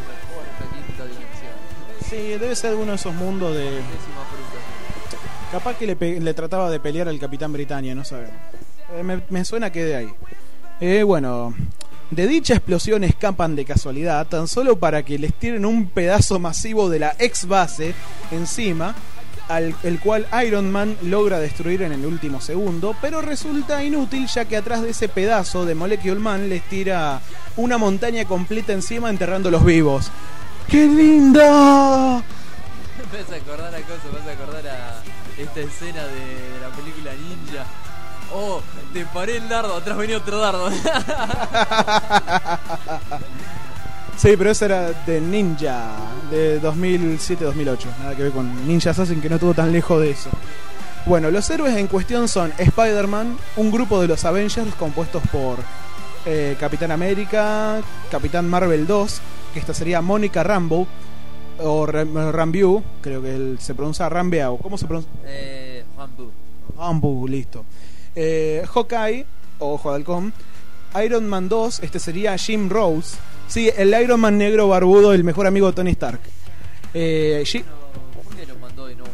Sí, debe ser uno de esos mundos de... Capaz que le trataba de pelear al Capitán Britannia, no sabemos. Me suena que de ahí. Bueno... De dicha explosión escapan de casualidad, tan solo para que les tiren un pedazo masivo de la ex base encima, el cual Iron Man logra destruir en el último segundo, pero resulta inútil ya que atrás de ese pedazo de Molecule Man les tira una montaña completa encima enterrándolos vivos. ¡Qué linda! Me vas a acordar a esta escena de la película Ninja. Oh, te paré el dardo, atrás venía otro dardo. Sí, pero esa era de Ninja, de 2007-2008. Nada que ver con Ninja Assassin, que no estuvo tan lejos de eso. Bueno, los héroes en cuestión son Spider-Man, un grupo de los Avengers compuestos por Capitán América, Capitán Marvel 2, que esta sería Mónica Rambeau, o Rambeau, creo que se pronuncia Rambeau. ¿Cómo se pronuncia? Rambeau, listo. Hawkeye, o Ojo de Halcón, Iron Man 2, este sería Jim Rose. Sí, el Iron Man negro barbudo, el mejor amigo de Tony Stark. ¿Por qué lo mandó y no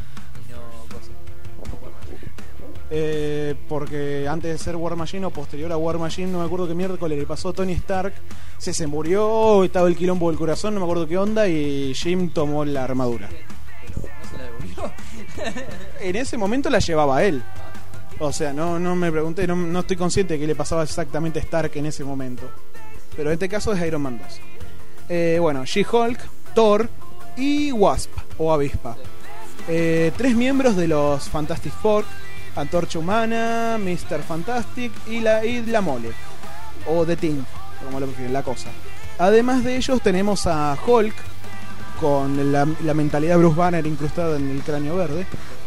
porque antes de ser War Machine o posterior a War Machine, no me acuerdo qué miércoles le pasó a Tony Stark, se murió, estaba el quilombo del corazón, no me acuerdo qué onda, y Jim tomó la armadura. ¿Pero no se la devolvió? En ese momento la llevaba él. O sea, no me pregunté, no estoy consciente de qué le pasaba exactamente a Stark en ese momento. Pero en este caso es Iron Man 2. Bueno, She-Hulk, Thor y Wasp, o Avispa. 3 miembros de los Fantastic Four: Antorcha Humana, Mr. Fantastic y la Mole, o The Thing, como lo prefieren, la cosa. Además de ellos tenemos a Hulk, con la mentalidad de Bruce Banner incrustada en el cráneo verde.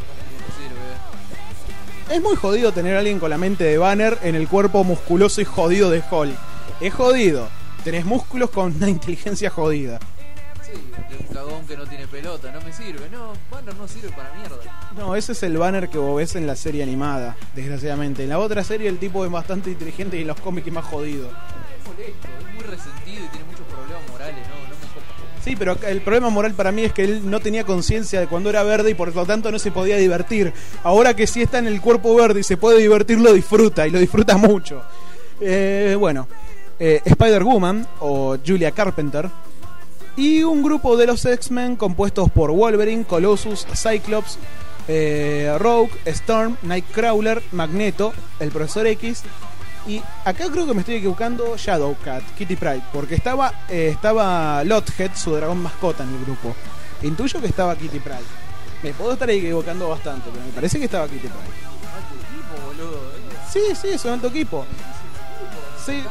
Es muy jodido tener a alguien con la mente de Banner en el cuerpo musculoso y jodido de Hulk. Es jodido. Tenés músculos con una inteligencia jodida. Sí, de un cagón que no tiene pelota. No me sirve. No, Banner no sirve para mierda. No, ese es el Banner que vos ves en la serie animada, desgraciadamente. En la otra serie el tipo es bastante inteligente y en los cómics es más jodido. Es molesto, es muy resentido y tiene muchos problemas morales. No me copa. Sí, pero el problema moral para mí es que él no tenía conciencia de cuando era verde y por lo tanto no se podía divertir. Ahora que sí está en el cuerpo verde y se puede divertir, lo disfruta, y lo disfruta mucho. Bueno, Spider-Woman, o Julia Carpenter, y un grupo de los X-Men compuestos por Wolverine, Colossus, Cyclops, Rogue, Storm, Nightcrawler, Magneto, el Profesor X. Y acá creo que me estoy equivocando, Shadowcat, Kitty Pryde, porque estaba Lothead, su dragón mascota, en el grupo. Intuyo que estaba Kitty Pryde. Me puedo estar equivocando bastante, pero me parece que estaba Kitty Pryde. Alto equipo, boludo. Sí, es un alto equipo. Sí.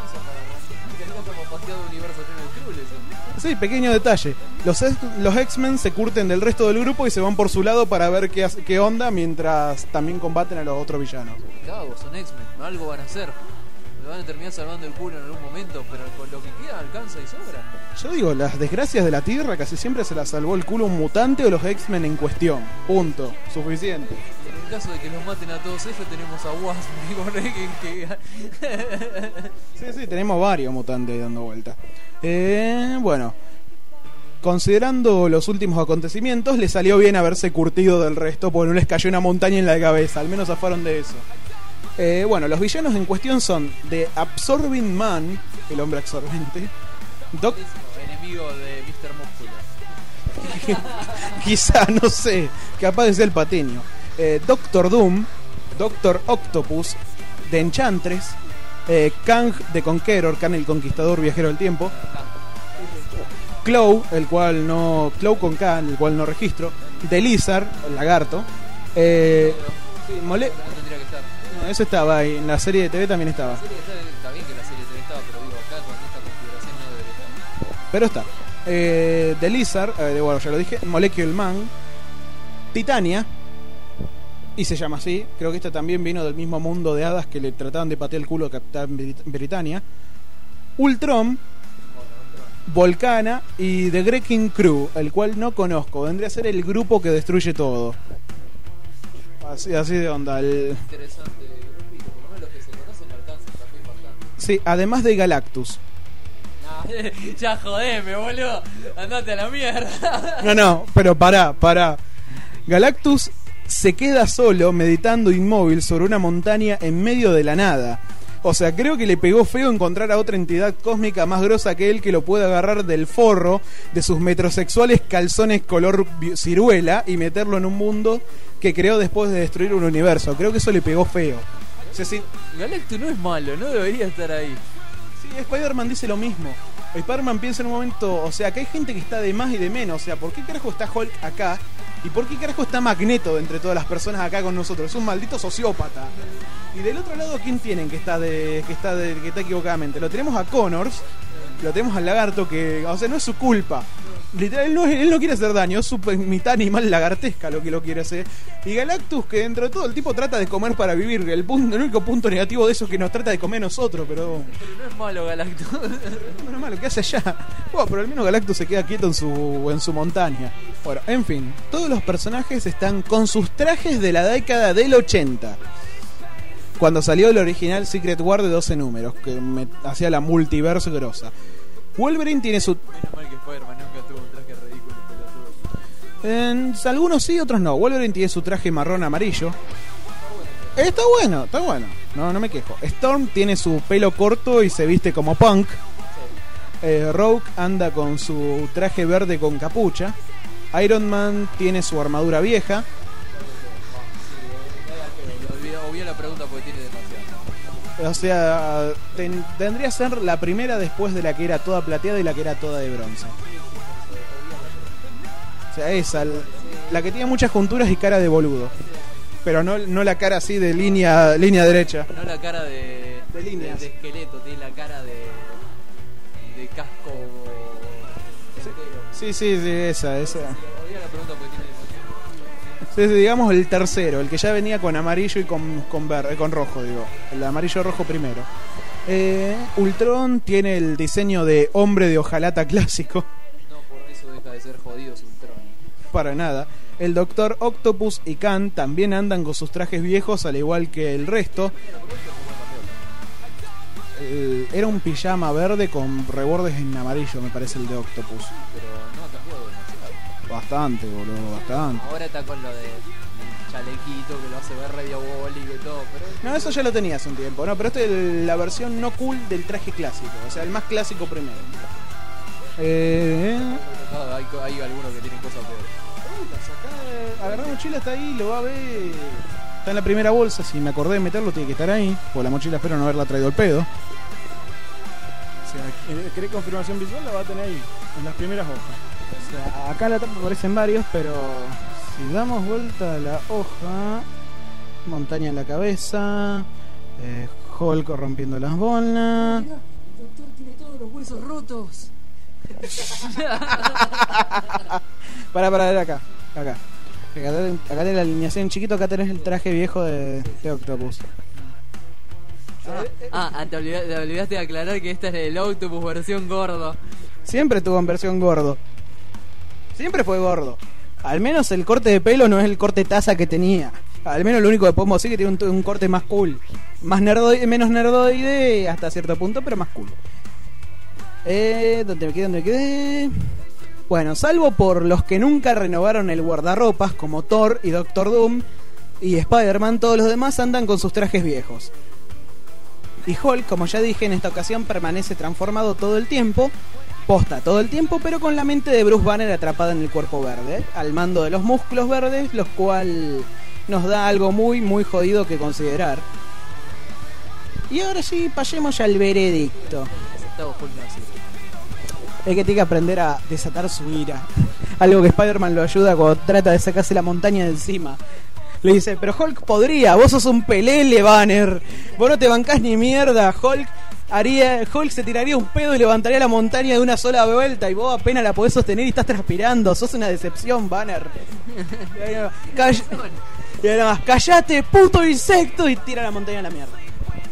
Sí, pequeño detalle. Los X-Men se curten del resto del grupo y se van por su lado para ver qué onda, mientras también combaten a los otros villanos. Cagos, son X-Men, algo van a hacer. Me van a terminar salvando el culo en algún momento, pero con lo que queda alcanza y sobra. Yo digo, las desgracias de la Tierra casi siempre se las salvó el culo un mutante o los X-Men en cuestión. Punto. Suficiente. En el caso de que los maten a todos ellos, tenemos a Wasp que... Sí, tenemos varios mutantes ahí dando vuelta. Bueno, considerando los últimos acontecimientos, le salió bien haberse curtido del resto, porque no les cayó una montaña en la cabeza. Al menos zafaron de eso. Bueno, los villanos en cuestión son The Absorbing Man, el hombre absorbente, enemigo de Mr. Músculo. Quizá, no sé, capaz de ser el pateño. Doctor Doom, Doctor Octopus, The Enchantress, Kang the Conqueror, Kang el Conquistador, viajero del tiempo, Claw, Claw con K, el cual no registro, The Lizard, el lagarto, sí, No tendría que estar. no, eso estaba ahí, en la serie de TV también estaba, Está bien que la serie TV estaba, pero digo, acá con esta configuración no debería estar. pero está. The Lizard, bueno, ya lo dije, Molecule Man, Titania, y se llama así, creo que esta también vino del mismo mundo de hadas que le trataban de patear el culo a Capitán Britannia, Ultron, Volcana y The Wrecking Crew, el cual no conozco, vendría a ser el grupo que destruye todo. Así de onda. Interesante grupito, por lo menos los que se conocen alcanzan también bastante. Sí, además de Galactus. Ya jodeme, boludo. Andate a la mierda. No, pero pará. Galactus se queda solo meditando inmóvil sobre una montaña en medio de la nada. O sea, creo que le pegó feo encontrar a otra entidad cósmica más grosa que él que lo pueda agarrar del forro de sus metrosexuales calzones color ciruela y meterlo en un mundo que creó después de destruir un universo. Creo que eso le pegó feo. O sea, sí, Galactus no es malo, no debería estar ahí. sí, Spider-Man dice lo mismo. Spider-Man piensa en un momento, o sea, que hay gente que está de más y de menos. O sea, ¿por qué carajo está Hulk acá? ¿Y por qué carajo está Magneto de entre todas las personas acá con nosotros? Es un maldito sociópata. Y del otro lado, ¿quién tienen que está equivocadamente? Lo tenemos a Connors, lo tenemos al lagarto que, o sea, no es su culpa. Literal, él no quiere hacer daño, es su mitad animal lagartesca lo que lo quiere hacer. Y Galactus, que dentro de todo el tipo trata de comer para vivir. El único punto negativo de eso es que nos trata de comer a nosotros, pero Pero no es malo Galactus. no es malo, ¿qué hace allá? Bueno, pero al menos Galactus se queda quieto en su montaña. Bueno, en fin, todos los personajes están con sus trajes de la década del 80. Cuando salió el original Secret War de 12 números, que me hacía la multiverso grosa. Wolverine tiene su... Menos mal que Spider-Man nunca tuvo un traje ridículo y pelotudo. algunos sí, otros no. Wolverine tiene su traje marrón amarillo. Está bueno. No me quejo. Storm tiene su pelo corto y se viste como punk. Rogue anda con su traje verde con capucha. Iron Man tiene su armadura vieja. Obvio la pregunta porque tiene demasiado. O sea, tendría que ser la primera después de la que era toda plateada y la que era toda de bronce. O sea, esa, la que tiene muchas junturas y cara de boludo. Pero no la cara así de línea derecha. No la cara de líneas. de esqueleto, tiene la cara de casco. Sí, esa. Obvio la pregunta porque tiene demasiado. Sí, digamos el tercero, el que ya venía con amarillo y con rojo, digo. El amarillo rojo primero. Ultron tiene el diseño de hombre de hojalata clásico. No, por eso deja de ser jodido su Ultron. Para nada. El Doctor Octopus y Khan también andan con sus trajes viejos, al igual que el resto. Era un pijama verde con rebordes en amarillo, me parece, el de Octopus. Pero no ha cambiado demasiado. Bastante, boludo, bastante. Ahora está con lo de chalequito que lo hace ver re diabólico y todo, pero No, eso ya lo tenía hace un tiempo, no, pero esta es la versión no cool del traje clásico, o sea, el más clásico primero. hay algunos que tienen cosas peores. Acá, agarrá mochila, está ahí, lo va a ver. Está en la primera bolsa, si me acordé de meterlo tiene que estar ahí, pues la mochila espero no haberla traído al pedo. O sea, ¿querés confirmación visual? La va a tener ahí, en las primeras hojas. O sea, acá en la tapa aparecen varios, pero si damos vuelta a la hoja, montaña en la cabeza, Hulk rompiendo las bolas. El doctor tiene todos los huesos rotos. Para ver acá. Acá tenés la alineación chiquito, acá tenés el traje viejo de Octopus. Te olvidaste de aclarar que esta es el Octopus versión gordo. Siempre tuvo en versión gordo. Siempre fue gordo. Al menos el corte de pelo no es el corte taza que tenía. Al menos lo único que podemos decir es que tiene un corte más cool. Menos nerdoide hasta cierto punto, pero más cool. ¿Dónde me quedé? Bueno, salvo por los que nunca renovaron el guardarropas, como Thor y Doctor Doom y Spider-Man, todos los demás andan con sus trajes viejos. Y Hulk, como ya dije, en esta ocasión permanece transformado todo el tiempo, posta todo el tiempo, pero con la mente de Bruce Banner atrapada en el cuerpo verde, al mando de los músculos verdes, los cual nos da algo muy, muy jodido que considerar. Y ahora sí, pasemos al veredicto. Es que tiene que aprender a desatar su ira. Algo que Spider-Man lo ayuda cuando trata de sacarse la montaña de encima. Le dice, pero Hulk podría, vos sos un pelele, Banner. Vos no te bancás ni mierda. Hulk se tiraría un pedo y levantaría la montaña de una sola vuelta y vos apenas la podés sostener y estás transpirando. Sos una decepción, Banner. Y además, callate, puto insecto, y tira la montaña a la mierda.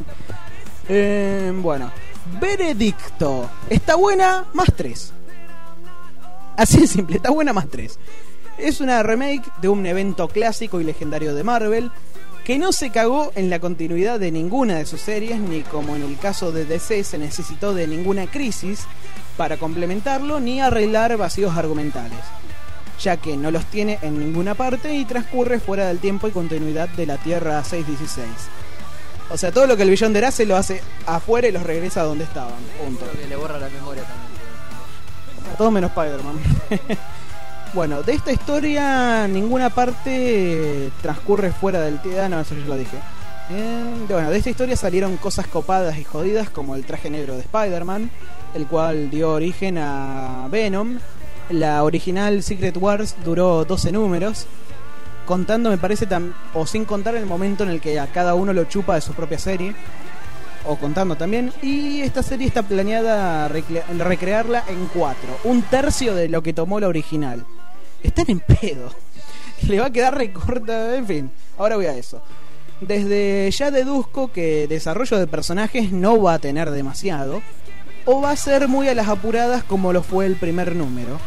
Bueno, veredicto. Está buena, más 3. Así de simple, está buena, más 3. Es una remake de un evento clásico y legendario de Marvel, que no se cagó en la continuidad de ninguna de sus series, ni como en el caso de DC se necesitó de ninguna crisis para complementarlo, ni arreglar vacíos argumentales, ya que no los tiene en ninguna parte y transcurre fuera del tiempo y continuidad de la Tierra 616. O sea, todo lo que el Beyonder hace lo hace afuera y los regresa a donde estaban. Punto. Creo que le borra la memoria también. Todo menos Spider-Man. Bueno, de esta historia ninguna parte transcurre fuera del tiempo. No, eso yo lo dije. Bueno, de esta historia salieron cosas copadas y jodidas como el traje negro de Spider-Man, el cual dio origen a Venom. La original Secret Wars duró 12 números, contando, me parece, o sin contar el momento en el que a cada uno lo chupa de su propia serie, o contando también. Y esta serie está planeada recrearla en 4, un tercio de lo que tomó la original. Están en pedo, le va a quedar recorta, en fin. Ahora voy a eso. Desde ya deduzco que desarrollo de personajes no va a tener demasiado, o va a ser muy a las apuradas como lo fue el primer número.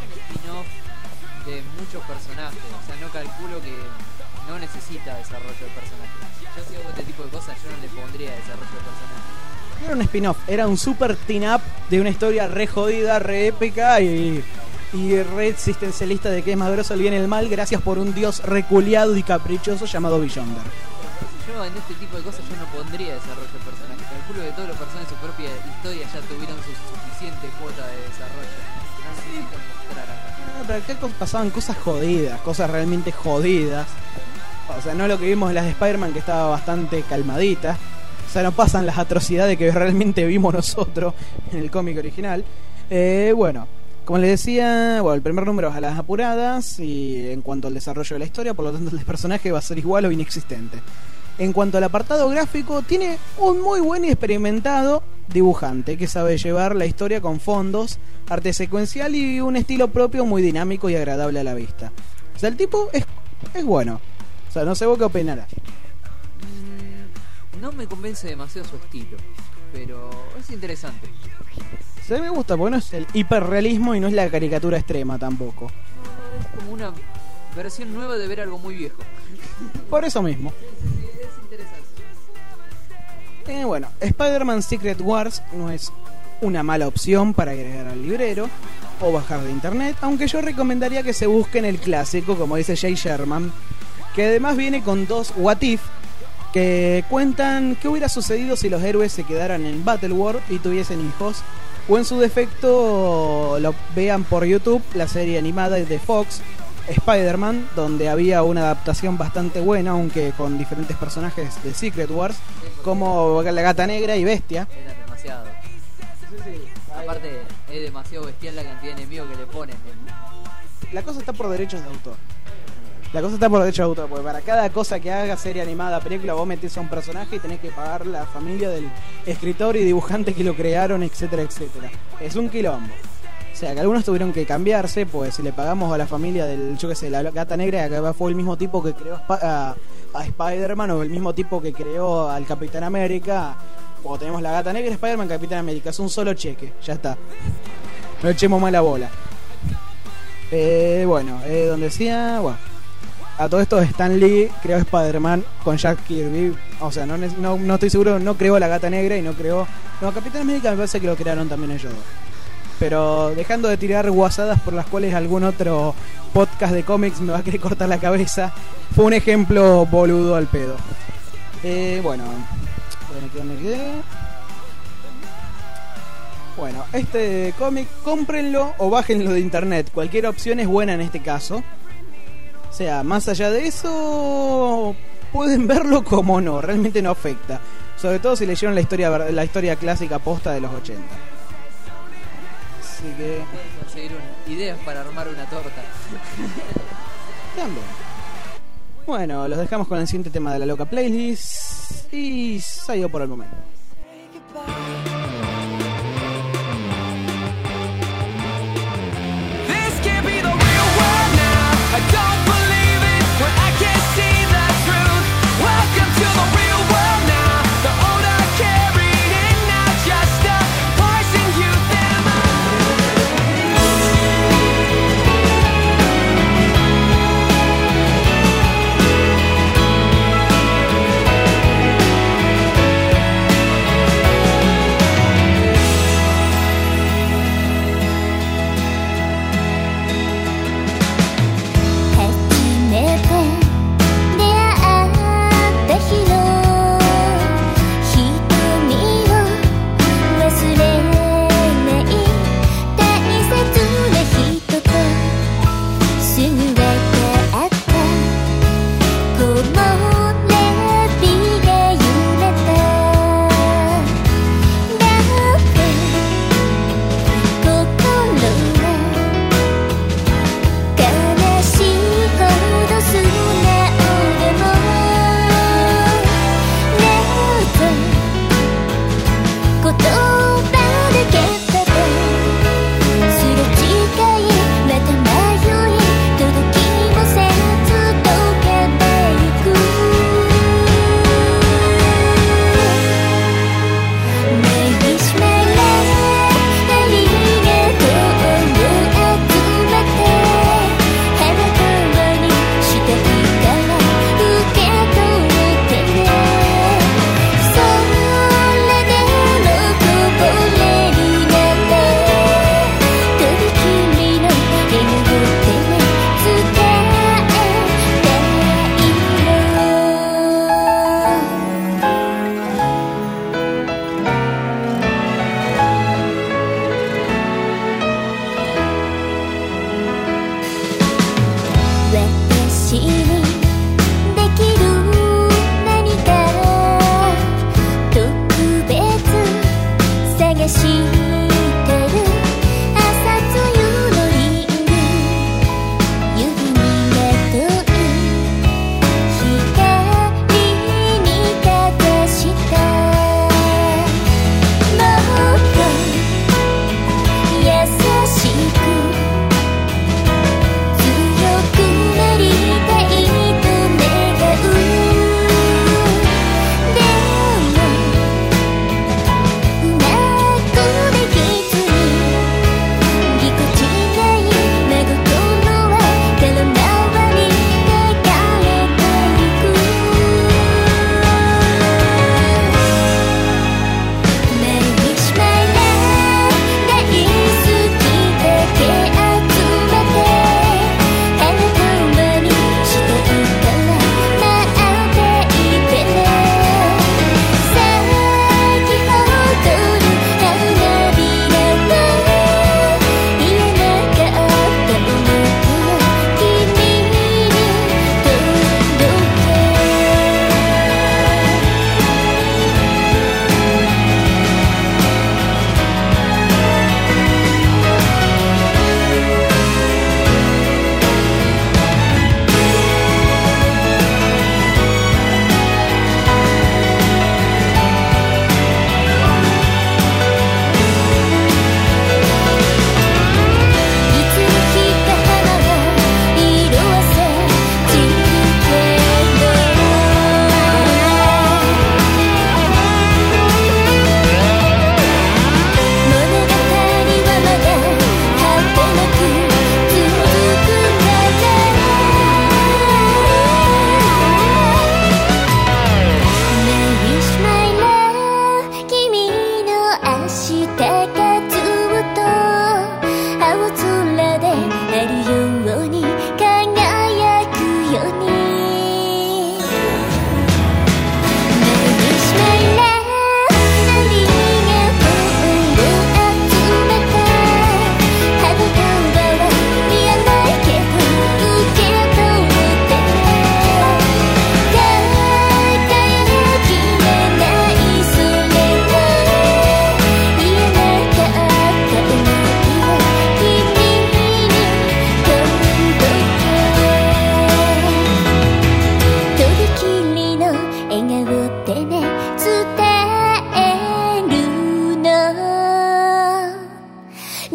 De muchos personajes, o sea, no calculo que no necesita desarrollo de personajes. Yo si hago este tipo de cosas, yo no le pondría desarrollo de personajes. Era un spin-off, era un super team-up de una historia re jodida, re épica y re existencialista de que es más grosso el bien y el mal gracias por un dios reculeado y caprichoso llamado Beyonder. Yo en este tipo de cosas yo no pondría desarrollo de personajes. Calculo que todos los personajes en su propia historia ya tuvieron su suficiente cuota de desarrollo. No necesitan mostrar acá. Pero acá pasaban cosas jodidas, cosas realmente jodidas. O sea, no lo que vimos en las de Spider-Man, que estaba bastante calmadita. O sea, no pasan las atrocidades que realmente vimos nosotros en el cómic original. Bueno, como les decía, bueno, el primer número es a las apuradas y en cuanto al desarrollo de la historia, por lo tanto el personaje va a ser igual o inexistente. En cuanto al apartado gráfico, tiene un muy buen y experimentado dibujante que sabe llevar la historia con fondos, arte secuencial y un estilo propio muy dinámico y agradable a la vista. O sea, el tipo es bueno. O sea, no sé vos qué opinarás. No me convence demasiado su estilo, pero es interesante. Sí, me gusta, porque no es el hiperrealismo y no es la caricatura extrema tampoco. Es como una versión nueva de ver algo muy viejo. Por eso mismo. Es interesante. Bueno, Spider-Man Secret Wars no es una mala opción para agregar al librero o bajar de internet, aunque yo recomendaría que se busquen el clásico, como dice Jay Sherman, que además viene con 2 What If que cuentan qué hubiera sucedido si los héroes se quedaran en Battleworld y tuviesen hijos, o en su defecto lo vean por YouTube la serie animada de Fox Spider-Man, donde había una adaptación bastante buena, aunque con diferentes personajes de Secret Wars, como la Gata Negra y Bestia. Era demasiado. Aparte, es demasiado bestial la cantidad de enemigos que le ponen. La cosa está por derechos de autor. Porque para cada cosa que haga, serie animada, película, vos metés a un personaje y tenés que pagar la familia del escritor y dibujante que lo crearon, etcétera, etcétera. Es un quilombo. O sea, que algunos tuvieron que cambiarse, pues si le pagamos a la familia del, yo qué sé, la Gata Negra, que fue el mismo tipo que creó a Spider-Man, o el mismo tipo que creó al Capitán América. Cuando tenemos la Gata Negra, Spider-Man, Capitán América, es un solo cheque, ya está. No echemos más la bola. Donde decía, bueno, a todo esto Stan Lee creó Spider-Man con Jack Kirby. O sea, no estoy seguro, no creó la Gata Negra y no creó... No, Capitán América me parece que lo crearon también ellos dos. Pero dejando de tirar guasadas por las cuales algún otro podcast de cómics me va a querer cortar la cabeza, fue un ejemplo boludo al pedo. ¿Dónde me quedé? Bueno, este cómic, cómprenlo o bájenlo de internet. Cualquier opción es buena en este caso. O sea, más allá de eso, pueden verlo como no, realmente no afecta. Sobre todo si leyeron la historia clásica posta de los 80. Así que... Pueden conseguir ideas para armar una torta. también. Bueno, los dejamos con el siguiente tema de la loca playlist. Y salió por el momento. This can't be the real world now. I don't believe it when I can't see the truth. Welcome to the real world now. The old are carried in now, just a poison youth and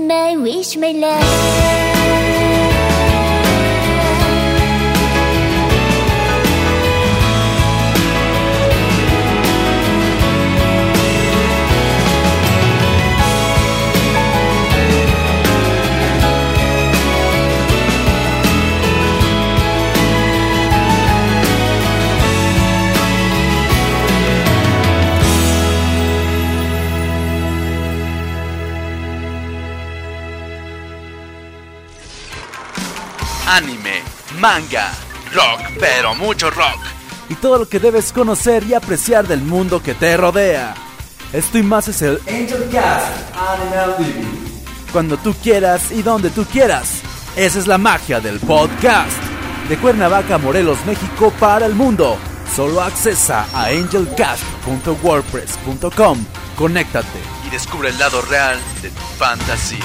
may, wish may last. Anime, manga, rock, pero mucho rock. Y todo lo que debes conocer y apreciar del mundo que te rodea. Esto y más es el Angel Cast Anime TV. Cuando tú quieras y donde tú quieras. Esa es la magia del podcast. De Cuernavaca, Morelos, México para el mundo. Solo accesa a angelcast.wordpress.com. Conéctate Y descubre el lado real de tu fantasía.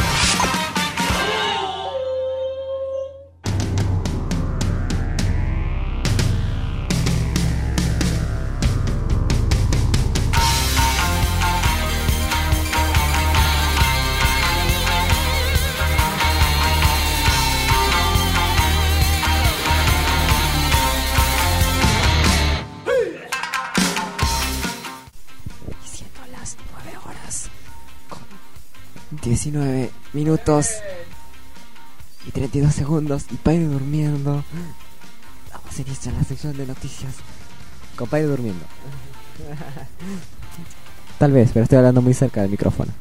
Siendo las 9 horas con 19 minutos y 32 segundos y Pairo durmiendo. Vamos a iniciar la sección de noticias con Pairo durmiendo. Tal vez, pero estoy hablando muy cerca del micrófono.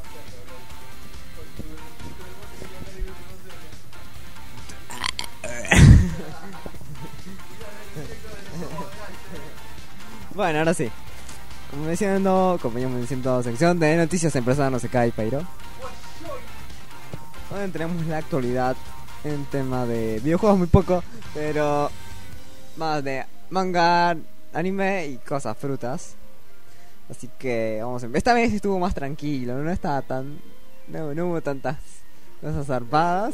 Bueno, ahora sí. Como veníamos diciendo, sección de noticias empresas no se cae, Pairo. Hoy tenemos la actualidad en tema de videojuegos muy poco, pero más de manga, anime y cosas, frutas. Así que vamos a empezar. Esta vez estuvo más tranquilo, no estaba tan... No hubo tantas cosas zarpadas.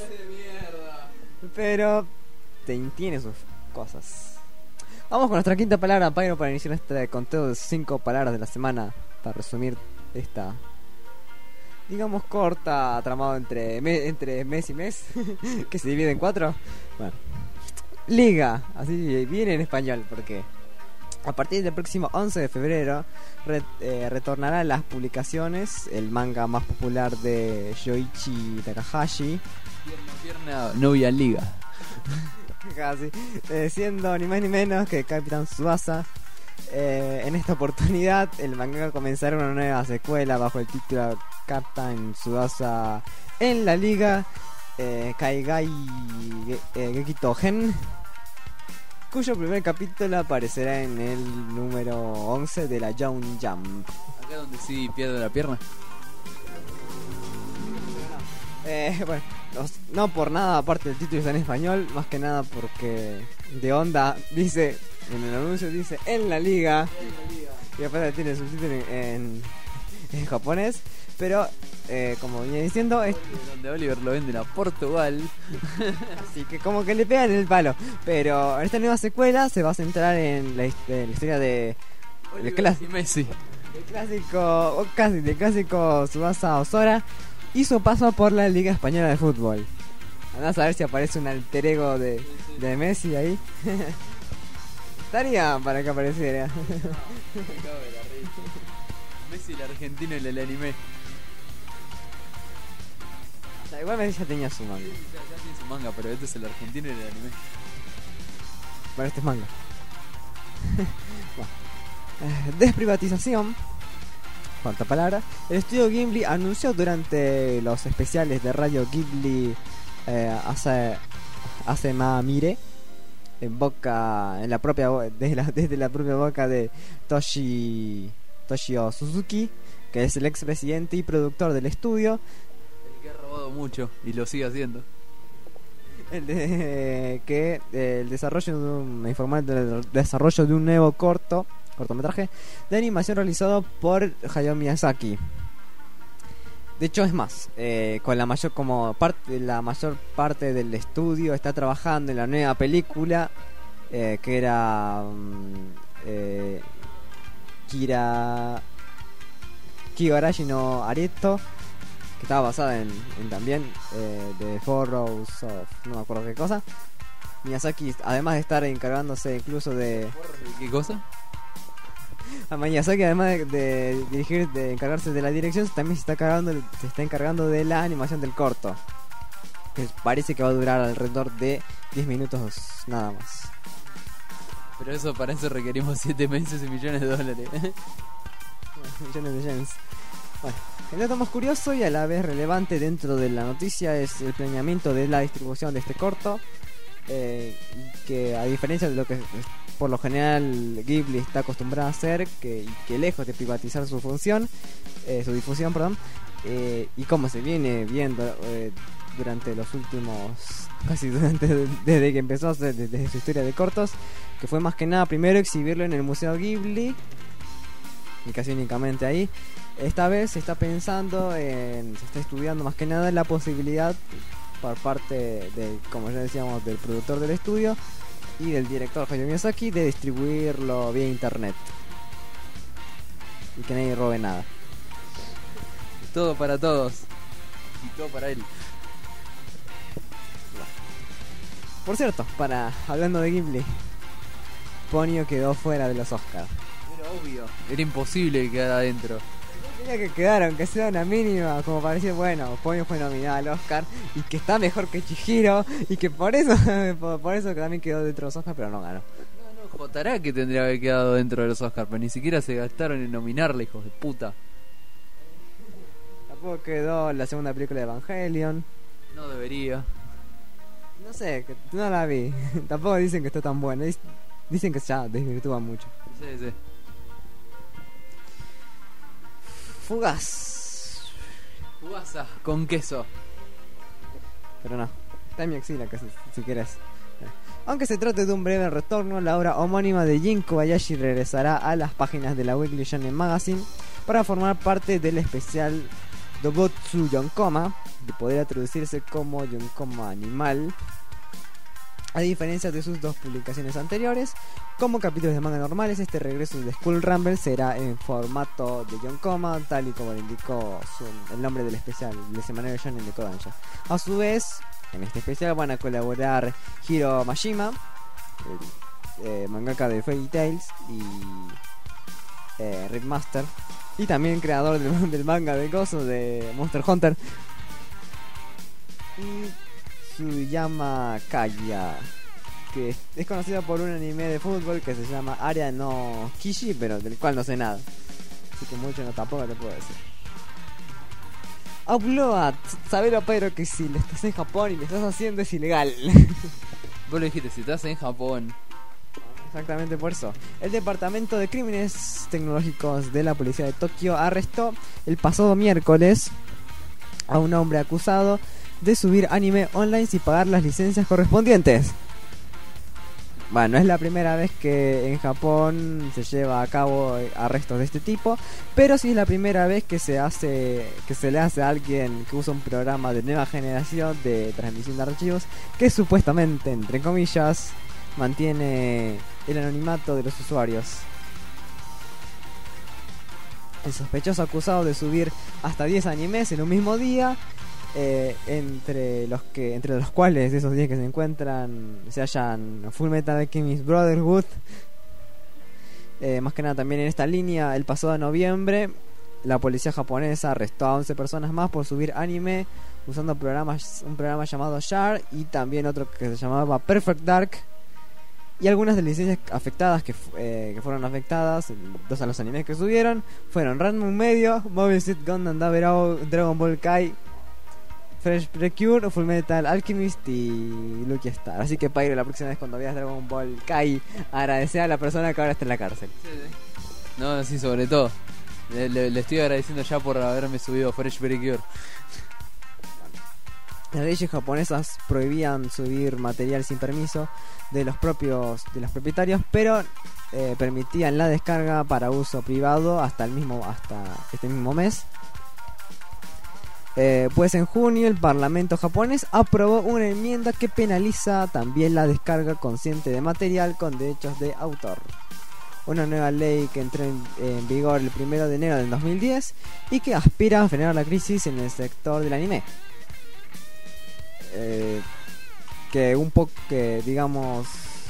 Pero tiene sus cosas. Vamos con nuestra quinta palabra, Pairo, para iniciar este conteo de 5 palabras de la semana. Para resumir esta, digamos, corta, tramado entre mes y mes, que se divide en 4. Bueno, Liga, así viene en español, porque a partir del próximo 11 de febrero retornará las publicaciones, el manga más popular de Yoichi Takahashi. Pierna, novia liga. Casi, siendo ni más ni menos que Capitán Tsubasa. En esta oportunidad el manga comenzará una nueva secuela bajo el título Captain Tsubasa en la liga Kaigai Gekito Gen, cuyo primer capítulo aparecerá en el número 11 de la Young Jump. Acá donde sí pierde la pierna. Bueno, no por nada, aparte del título está en español, más que nada porque de onda dice, en el anuncio dice en la liga, y aparte tiene el subtítulo en japonés, pero como venía diciendo, Donde Oliver lo venden a Portugal. así que como que le pegan el palo. Pero esta nueva secuela se va a centrar en la historia de el Oliver y Messi. clásico, o casi del clásico Tsubasa Ozora y su paso por la Liga Española de Fútbol. Andás a ver si aparece un alter ego de Messi ahí. Estaría para que apareciera. Messi, el argentino en el anime. O sea, igual Messi ya tenía su manga. Ya tiene su manga, pero este es el argentino en el anime. Bueno, este es manga. Bueno. Desprivatización. Cuarta palabra. El estudio Ghibli anunció durante los especiales de Radio Ghibli hace Mamire desde la propia boca de Toshio Suzuki, que es el expresidente y productor del estudio, El que ha robado mucho y lo sigue haciendo. que el desarrollo de me informó del desarrollo de un nuevo cortometraje de animación realizado por Hayao Miyazaki. De hecho, es más, con la mayor parte del estudio está trabajando en la nueva película que era Kigarashi no Areto, estaba basada en también The Four Roses of no me acuerdo qué cosa. Miyazaki, además de estar encargándose incluso de ¿Qué cosa? a Miyazaki, además de dirigir, de encargarse de la dirección, también se está encargando de la animación del corto, que parece que va a durar alrededor de 10 minutos nada más. Pero eso, para eso requerimos 7 meses y millones de dólares. Millones de yens. Bueno, el dato más curioso y a la vez relevante dentro de la noticia es el planeamiento de la distribución de este corto, que a diferencia de lo que por lo general Ghibli está acostumbrado a hacer, que lejos de privatizar su difusión, y como se viene viendo durante los últimos desde que empezó a hacer, desde su historia de cortos, que fue más que nada primero exhibirlo en el Museo Ghibli y casi únicamente ahí. Esta vez se está estudiando más que nada la posibilidad por parte de, como ya decíamos, del productor del estudio y del director Hayao Miyazaki de distribuirlo vía internet y que nadie robe nada. Todo para todos y todo para él. Por cierto, hablando de Ghibli, Ponyo quedó fuera de los Oscars. Era obvio, era imposible que quedara adentro. Tenía que quedar, aunque sea una mínima, como parecía, bueno, Ponyo fue nominada al Oscar y que está mejor que Chihiro y que por eso también quedó dentro de los Oscars, pero no ganó. No, Jotará que tendría que haber quedado dentro de los Oscars, pero ni siquiera se gastaron en nominarle, hijos de puta. Tampoco quedó la segunda película de Evangelion. No debería. No sé, que no la vi. Tampoco dicen que está tan buena. Dicen que ya desvirtúa mucho. Sí. Fugaz. Fugaza con queso. Pero no, está en mi axila casi, si querés. Aunque se trate de un breve retorno, la obra homónima de Jin Kobayashi regresará a las páginas de la Weekly Shonen Magazine para formar parte del especial Dobotsu Yonkoma, que podría traducirse como Yonkoma Animal. A diferencia de sus dos publicaciones anteriores, como capítulos de manga normales, este regreso de School Rumble será en formato de Yonkoma, tal y como lo indicó el nombre del especial del semanario Shonen de Kodansha. A su vez, en este especial van a colaborar Hiro Mashima, el mangaka de Fairy Tails, y Ripmaster, y también creador del manga de Gozo de Monster Hunter, y Tsuyama Kaya, que es conocido por un anime de fútbol que se llama Area no Kishi, pero del cual no sé nada, así que mucho tampoco te puedo decir. Upload, sabelo Pedro que si le estás en Japón y le estás haciendo es ilegal. Vos lo dijiste, si estás en Japón. Exactamente por eso. El Departamento de Crímenes Tecnológicos de la Policía de Tokio arrestó el pasado miércoles a un hombre acusado de subir anime online sin pagar las licencias correspondientes. Bueno, no es la primera vez que en Japón se lleva a cabo arrestos de este tipo, pero sí es la primera vez que se le hace a alguien que usa un programa de nueva generación de transmisión de archivos que supuestamente, entre comillas, mantiene el anonimato de los usuarios. El sospechoso acusado de subir hasta 10 animes en un mismo día, entre los cuales de esos 10 que se hallan Full Metal Alchemist Brotherhood, más que nada también en esta línea. El pasado noviembre la policía japonesa arrestó a 11 personas más por subir anime usando un programa llamado Share y también otro que se llamaba Perfect Dark. Y algunas de las licencias afectadas que fueron afectadas, dos a los animes que subieron, fueron Ranma Medio, Mobile Suit Gundam Daberao, Dragon Ball Kai, Fresh Precure, Full Metal Alchemist y Lucky Star. Así que Pyro, la próxima vez cuando veas Dragon Ball Kai, agradecer a la persona que ahora está en la cárcel. No, sí, sobre todo. Le estoy agradeciendo ya por haberme subido Fresh Precure. Las leyes japonesas prohibían subir material sin permiso de los propietarios, pero permitían la descarga para uso privado hasta este mismo mes. Pues en junio el Parlamento japonés aprobó una enmienda que penaliza también la descarga consciente de material con derechos de autor. una nueva ley que entró en vigor el 1 de enero del 2010 y que aspira a frenar la crisis en el sector del anime. Que un poco, que digamos,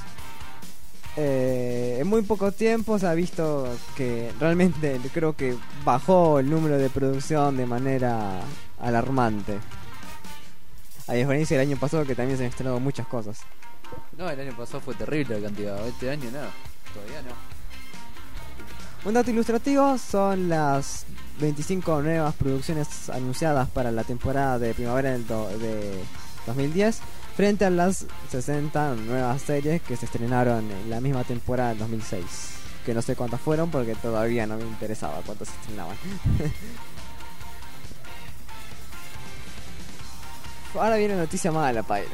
en muy poco tiempo se ha visto que realmente creo que bajó el número de producción de manera alarmante. A diferencia del año pasado, que también se han estrenado muchas cosas. No, el año pasado fue terrible la cantidad. Este año no, todavía no. Un dato ilustrativo son las 25 nuevas producciones anunciadas para la temporada de primavera de 2010, frente a las 60 nuevas series que se estrenaron en la misma temporada del 2006. Que no sé cuántas fueron porque todavía no me interesaba cuántas se estrenaban. Ahora viene noticia mala, Pyro.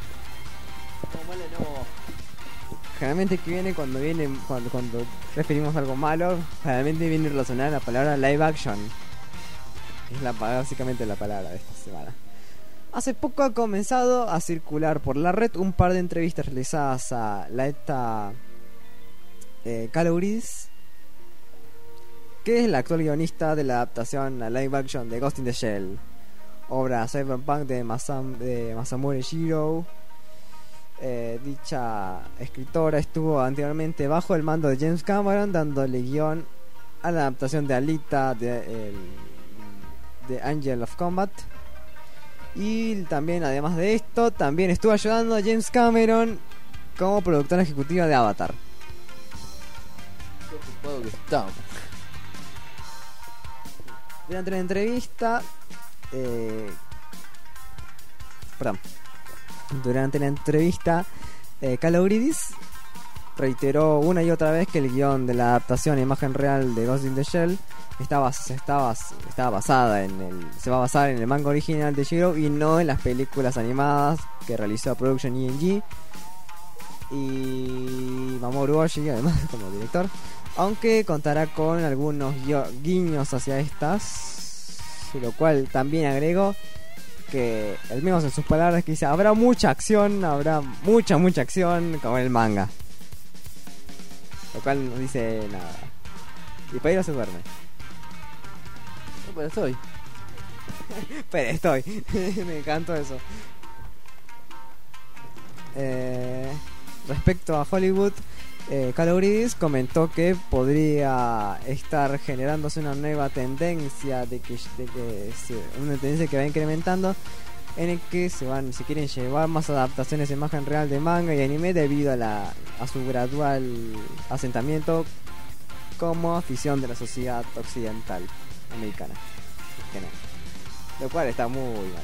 Generalmente que viene cuando referimos a algo malo, generalmente viene relacionada la palabra live action. Es básicamente la palabra de esta semana. Hace poco ha comenzado a circular por la red un par de entrevistas realizadas a Laeta Kalogridis, que es la actual guionista de la adaptación a live action de Ghost in the Shell, obra cyberpunk de Masamune Shirow. Dicha escritora estuvo anteriormente bajo el mando de James Cameron, dándole guión a la adaptación de Alita de Angel of Combat. Y también, además de esto, también estuvo ayudando a James Cameron como productora ejecutiva de Avatar. Qué ocupado que estamos. Durante la entrevista, Kalogridis reiteró una y otra vez que el guión de la adaptación a imagen real de Ghost in the Shell se va a basar en el manga original de Shiro y no en las películas animadas que realizó Production ENG y Mamoru Oshii, además, como director, aunque contará con algunos guiños hacia estas, lo cual también agregó que el mismo en sus palabras que dice: habrá mucha acción como en el manga, lo cual no dice nada. Y Pedro se duerme. No, pero estoy. Pero estoy. Me encantó eso. Respecto a Hollywood, Kalogridis comentó que podría estar generándose una nueva tendencia una tendencia que va incrementando, en el que se quieren llevar más adaptaciones de imagen real de manga y anime debido a su gradual asentamiento como afición de la sociedad occidental americana en general, lo cual está muy mal.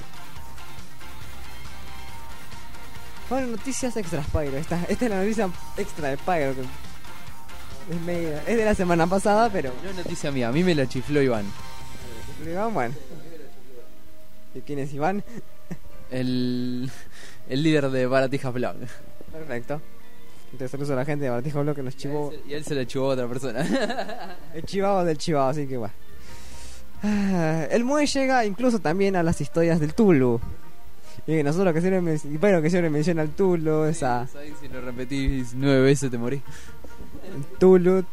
Bueno, noticias extras, Pyro. Esta es la noticia extra de Pyro, que es de la semana pasada, pero No es noticia mía, a mí me la chifló Iván. Iván, bueno. ¿Y quién es Iván? El líder de Baratijas Blog. Perfecto. Entonces saludos a la gente de Baratijas Blog que nos chivó. Y él se la chivó a otra persona. El chivado del chivado, así que bueno. El Mue llega incluso también a las historias del Tulu. Y nosotros que siempre menciona el Tulu, esa Si lo repetís 9 veces te morís. Tulu.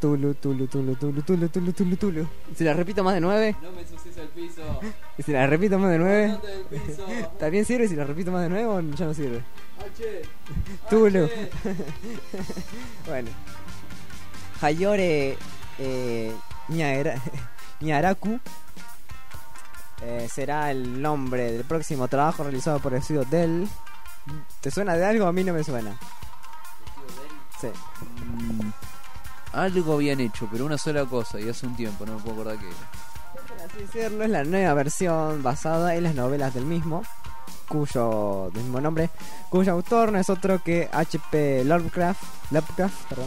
Si la repito más de 9, No me ensucies el piso. y si la repito más de 9, Andate del piso. ¿también sirve si la repito más de 9 o ya no sirve? H. Tulu. H. Bueno. Hayore Nyaraku será el nombre del próximo trabajo realizado por el estudio Dell. ¿Te suena de algo? A mí no me suena. Sí. Algo habían hecho, pero una sola cosa, y hace un tiempo, no me puedo acordar qué era. Por así decirlo, es la nueva versión basada en las novelas del mismo nombre, cuyo autor no es otro que H.P. Lovecraft, perdón.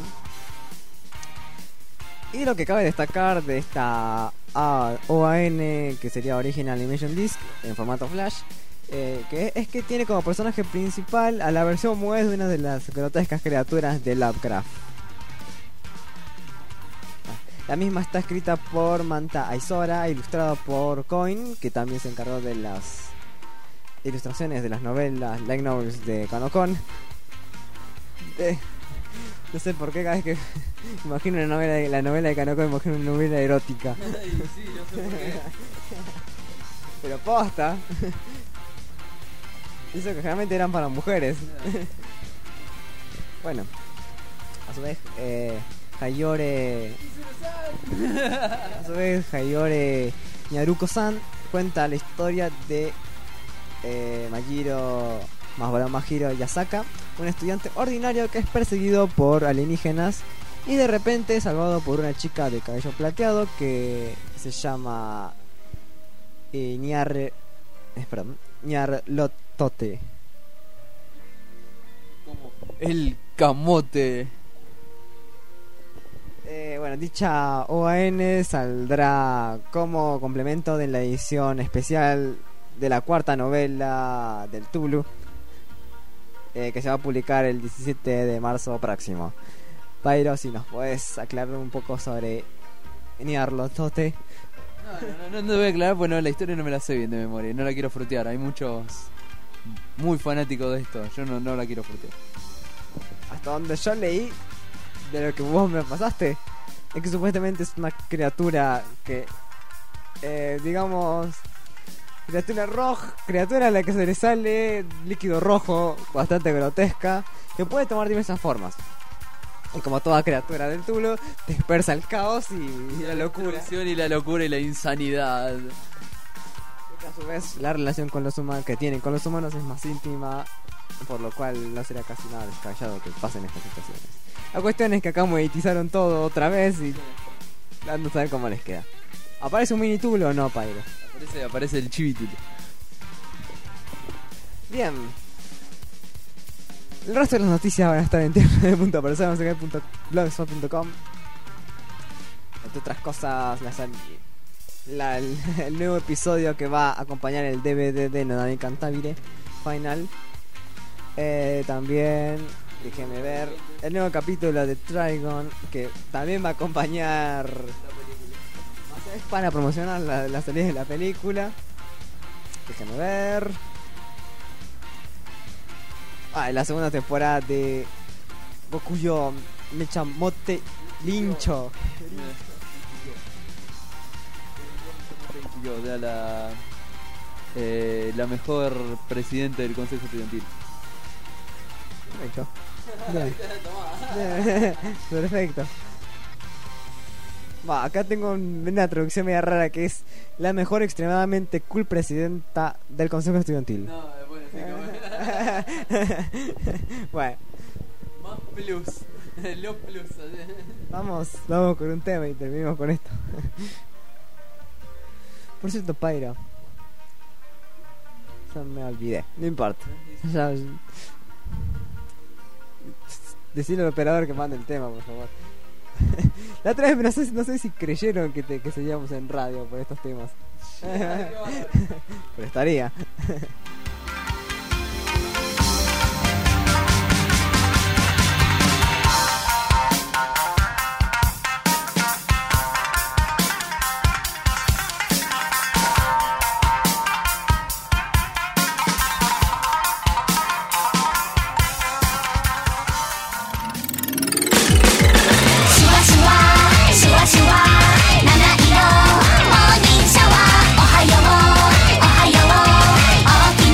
Y lo que cabe destacar de esta OAN, que sería Original Animation Disc en formato Flash, que es que tiene como personaje principal a la versión muez de una de las grotescas criaturas de Lovecraft. La misma está escrita por Manta Aizora, ilustrada por Coin, que también se encargó de las ilustraciones de las novelas, light novels de Kanokon. No sé por qué cada vez que imagino la novela de Kaneko, imagino una novela erótica. Sí, no sé por qué. Pero posta. Eso que generalmente eran para mujeres. Bueno, a su vez, Hayore Nyaruko-san cuenta la historia de Mahiro Yasaka, un estudiante ordinario que es perseguido por alienígenas y de repente salvado por una chica de cabello plateado que se llama Nyarlotote. Como el camote. Bueno, dicha OAN saldrá como complemento de la edición especial de la cuarta novela del Tulu, que se va a publicar el 17 de marzo próximo. Pyro, si nos podés aclarar un poco sobre Nyarlotote. No te voy a aclarar porque la historia no me la sé bien de memoria. No la quiero frutear. Hay muchos muy fanáticos de esto. Yo no la quiero frutear. Hasta donde yo leí de lo que vos me pasaste, es que supuestamente es una criatura que, digamos, criatura a la que se le sale líquido rojo, bastante grotesca, que puede tomar diversas formas. Y como toda criatura del Tulu, dispersa el caos y la locura. Y la locura y la insanidad. Y a su vez, la relación con los humanos que tienen con los humanos es más íntima, por lo cual no sería casi nada descabellado que pasen estas situaciones. La cuestión es que acá monetizaron todo otra vez y vamos a ver cómo les queda. ¿Aparece un mini Tulu o no, Pyro? Aparece el chivitulo. Bien. El resto de las noticias van a estar en tv.persona.blogspot.com. Entre otras cosas, el nuevo episodio que va a acompañar el DVD de Nodami Cantabile Final. También, déjenme ver, el nuevo capítulo de Trigon, que también va a acompañar, es para promocionar la salida de la película. Déjenme ver. La segunda temporada de Bokuyo Mechamote Lincho. La mejor presidenta del Consejo Estudiantil. Perfecto. Perfecto. Acá tengo una traducción media rara que es la mejor extremadamente cool presidenta del Consejo Estudiantil. No, bueno, sí, bueno. Más plus. Lo plus. Vamos con un tema y terminamos con esto. Por cierto, Pyro, ya me olvidé. No importa. Decirle al operador que mande el tema, por favor. La otra vez no sé si creyeron que seguíamos en radio por estos temas. Pero estaría. 「おはよう」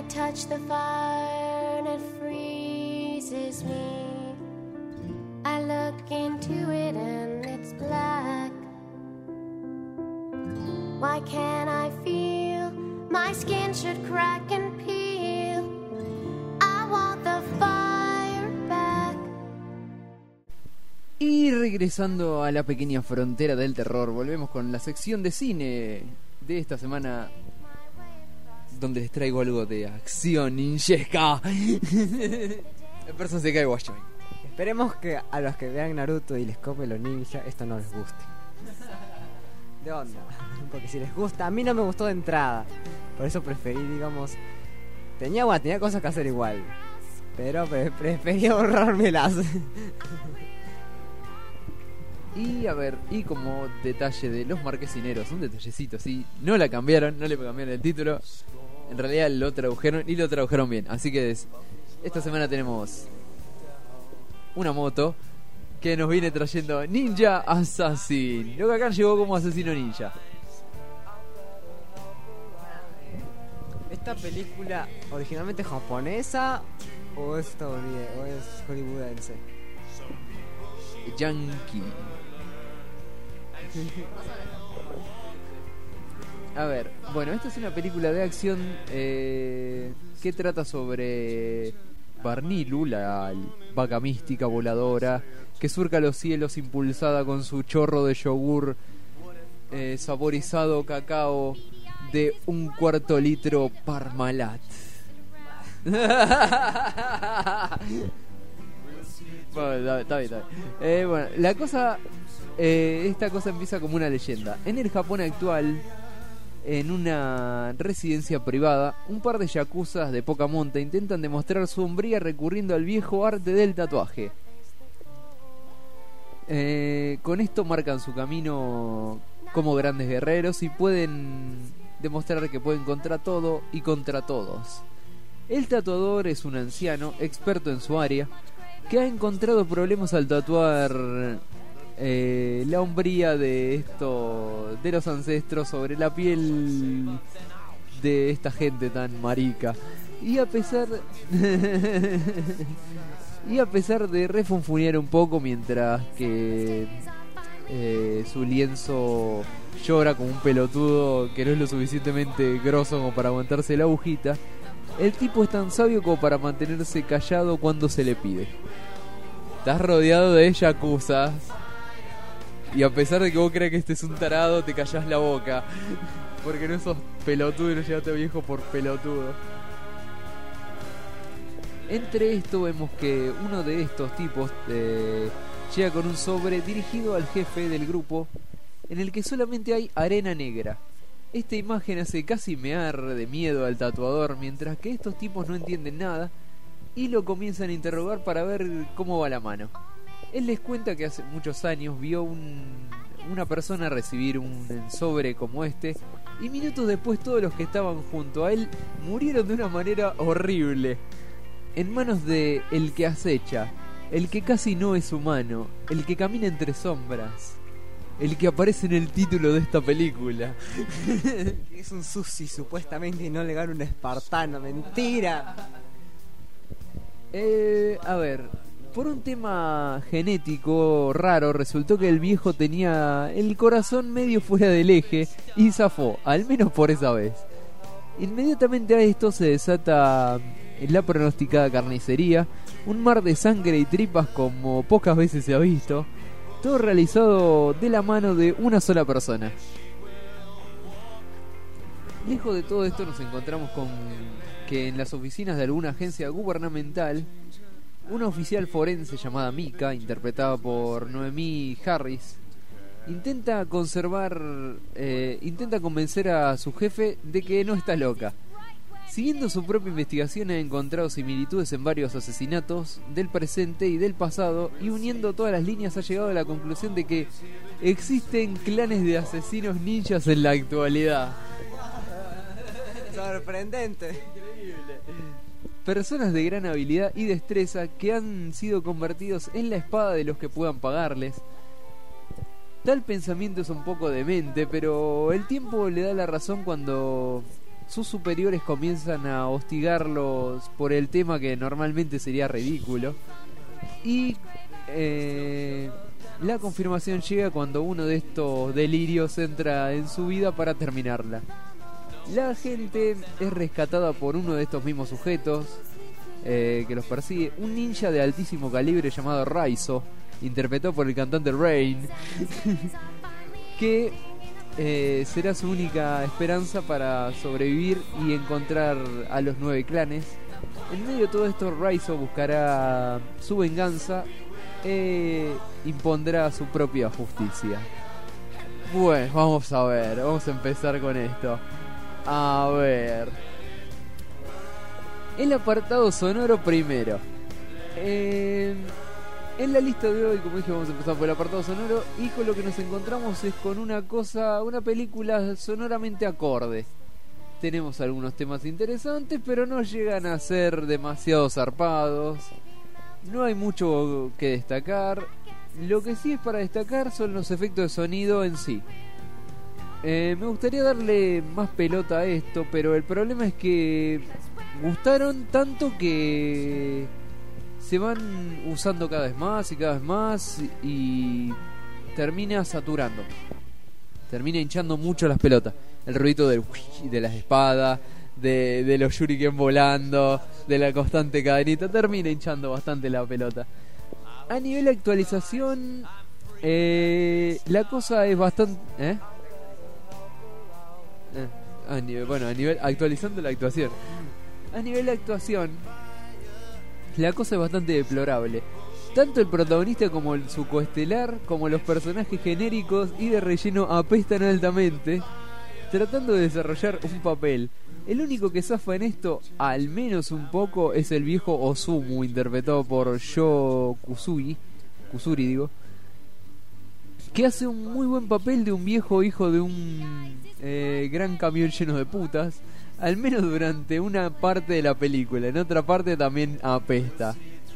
touch the fire and it freezes me. I look into it and it's black. Why can't I feel my skin should crack and peel? I want the fire back. Y regresando a la pequeña frontera del terror, volvemos con la sección de cine de esta semana, donde les traigo algo de acción ninjesca. La persona se cae guacho. Esperemos que a los que vean Naruto y les cope los ninjas, esto no les guste. De onda. Porque si les gusta, a mí no me gustó de entrada. Por eso preferí, digamos... Tenía cosas que hacer igual. Pero preferí ahorrármelas. Y a ver, y como detalle de los marquesineros, un detallecito así, no la cambiaron, no le cambiaron el título. En realidad lo tradujeron y lo tradujeron bien. Así que esta semana tenemos una moto que nos viene trayendo Ninja Assassin. Lo que acá llegó como asesino ninja. ¿Esta película originalmente japonesa o es hollywoodense? Yankee. A ver, bueno, esta es una película de acción que trata sobre Barnilu, la vaca mística voladora que surca los cielos impulsada con su chorro de yogur saborizado cacao de 1/4 litro Parmalat. Bueno, está bien. Bueno, la cosa, esta cosa empieza como una leyenda. En el Japón actual, en una residencia privada, un par de yakuzas de poca monta intentan demostrar su hombría recurriendo al viejo arte del tatuaje. Con esto marcan su camino como grandes guerreros y pueden demostrar que pueden contra todo y contra todos. El tatuador es un anciano experto en su área que ha encontrado problemas al tatuar la hombría de los ancestros sobre la piel de esta gente tan marica. Y a pesar de refunfunear un poco mientras que su lienzo llora como un pelotudo que no es lo suficientemente grosso como para aguantarse la agujita, el tipo es tan sabio como para mantenerse callado cuando se le pide. Estás rodeado de yakuzas y a pesar de que vos creas que este es un tarado, te callás la boca porque no sos pelotudo y no llegaste a viejo por pelotudo. Entre esto vemos que uno de estos tipos llega con un sobre dirigido al jefe del grupo en el que solamente hay arena negra. Esta imagen hace casi mear de miedo al tatuador, mientras que estos tipos no entienden nada y lo comienzan a interrogar para ver cómo va la mano. Él les cuenta que hace muchos años vio una persona recibir un sobre como este y minutos después todos los que estaban junto a él murieron de una manera horrible, en manos de el que acecha, el que casi no es humano, el que camina entre sombras, el que aparece en el título de esta película. Es un sushi supuestamente y no le gana un espartano, mentira. A ver, por un tema genético raro, resultó que el viejo tenía el corazón medio fuera del eje y zafó, al menos por esa vez. Inmediatamente a esto se desata la pronosticada carnicería, un mar de sangre y tripas como pocas veces se ha visto, todo realizado de la mano de una sola persona. Lejos de todo esto nos encontramos con que en las oficinas de alguna agencia gubernamental, una oficial forense llamada Mika, interpretada por Noemí Harris, intenta convencer a su jefe de que no está loca. Siguiendo su propia investigación ha encontrado similitudes en varios asesinatos del presente y del pasado, y uniendo todas las líneas ha llegado a la conclusión de que existen clanes de asesinos ninjas en la actualidad. Sorprendente. Personas de gran habilidad y destreza que han sido convertidos en la espada de los que puedan pagarles. Tal pensamiento es un poco demente, pero el tiempo le da la razón cuando sus superiores comienzan a hostigarlos por el tema que normalmente sería ridículo. Y la confirmación llega cuando uno de estos delirios entra en su vida para terminarla. La gente es rescatada por uno de estos mismos sujetos que los persigue, un ninja de altísimo calibre llamado Raizo, interpretado por el cantante Rain, que será su única esperanza para sobrevivir y encontrar a los 9 clanes. En medio de todo esto, Raizo buscará su venganza e impondrá su propia justicia. Bueno, vamos a ver, vamos a empezar con esto. A ver, el apartado sonoro primero. En la lista de hoy, como dije, vamos a empezar por el apartado sonoro. Y con lo que nos encontramos es con una película sonoramente acorde. Tenemos algunos temas interesantes, pero no llegan a ser demasiado zarpados. No hay mucho que destacar. Lo que sí es para destacar son los efectos de sonido en sí. Me gustaría darle más pelota a esto, pero el problema es que gustaron tanto que se van usando cada vez más y termina saturando. Termina hinchando mucho las pelotas. El ruido de las espadas, de los shuriken volando, de la constante cadenita, termina hinchando bastante la pelota. A nivel de actualización, la cosa es bastante... actualizando la actuación. A nivel de actuación, la cosa es bastante deplorable. Tanto el protagonista como su coestelar, como los personajes genéricos y de relleno apestan altamente, tratando de desarrollar un papel. El único que zafa en esto, al menos un poco, es el viejo Osumu, interpretado por Sho Kusuri, que hace un muy buen papel de un viejo hijo de un gran camión lleno de putas, al menos durante una parte de la película. En otra parte también apesta.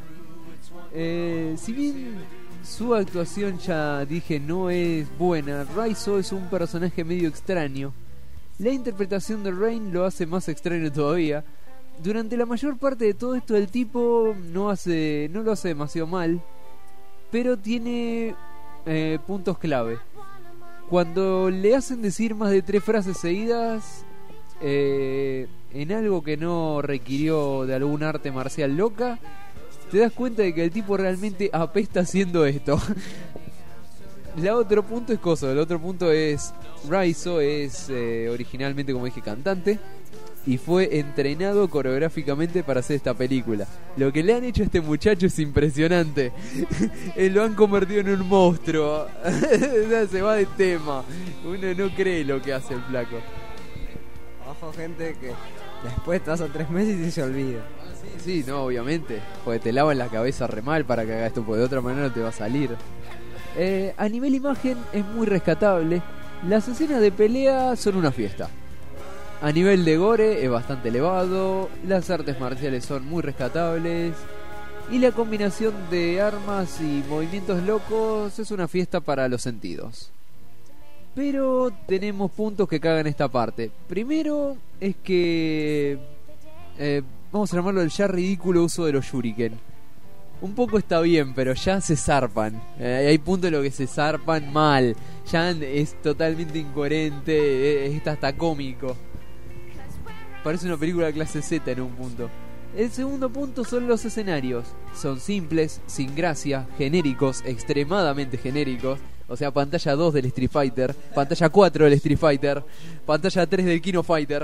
Si bien su actuación, ya dije, no es buena, Raizo es un personaje medio extraño. La interpretación de Rain lo hace más extraño todavía. Durante la mayor parte de todo esto, el tipo no lo hace demasiado mal, pero tiene puntos clave. Cuando le hacen decir más de 3 frases seguidas en algo que no requirió de algún arte marcial loca, te das cuenta de que el tipo realmente apesta haciendo esto. El otro punto es Raizo es originalmente, como dije, cantante y fue entrenado coreográficamente para hacer esta película. Lo que le han hecho a este muchacho es impresionante. Lo han convertido en un monstruo. Se va de tema. Uno no cree lo que hace el flaco. Ojo, gente, que después pasan 3 meses y se olvida. Sí, no, obviamente. Porque te lavan la cabeza re mal para que hagas esto, porque de otra manera no te va a salir. A nivel imagen es muy rescatable. Las escenas de pelea son una fiesta. A nivel de gore es bastante elevado. Las artes marciales son muy rescatables. Y la combinación de armas y movimientos locos es una fiesta para los sentidos. Pero tenemos puntos que cagan esta parte. Primero es que vamos a llamarlo el ya ridículo uso de los shuriken. Un poco está bien, pero ya se zarpan. Hay puntos en los que se zarpan mal. Ya es totalmente incoherente. Es hasta cómico. Parece una película de clase Z en un punto. El segundo punto son los escenarios. Son simples, sin gracia, genéricos, extremadamente genéricos. O sea, pantalla 2 del Street Fighter, pantalla 4 del Street Fighter, pantalla 3 del Kino Fighter.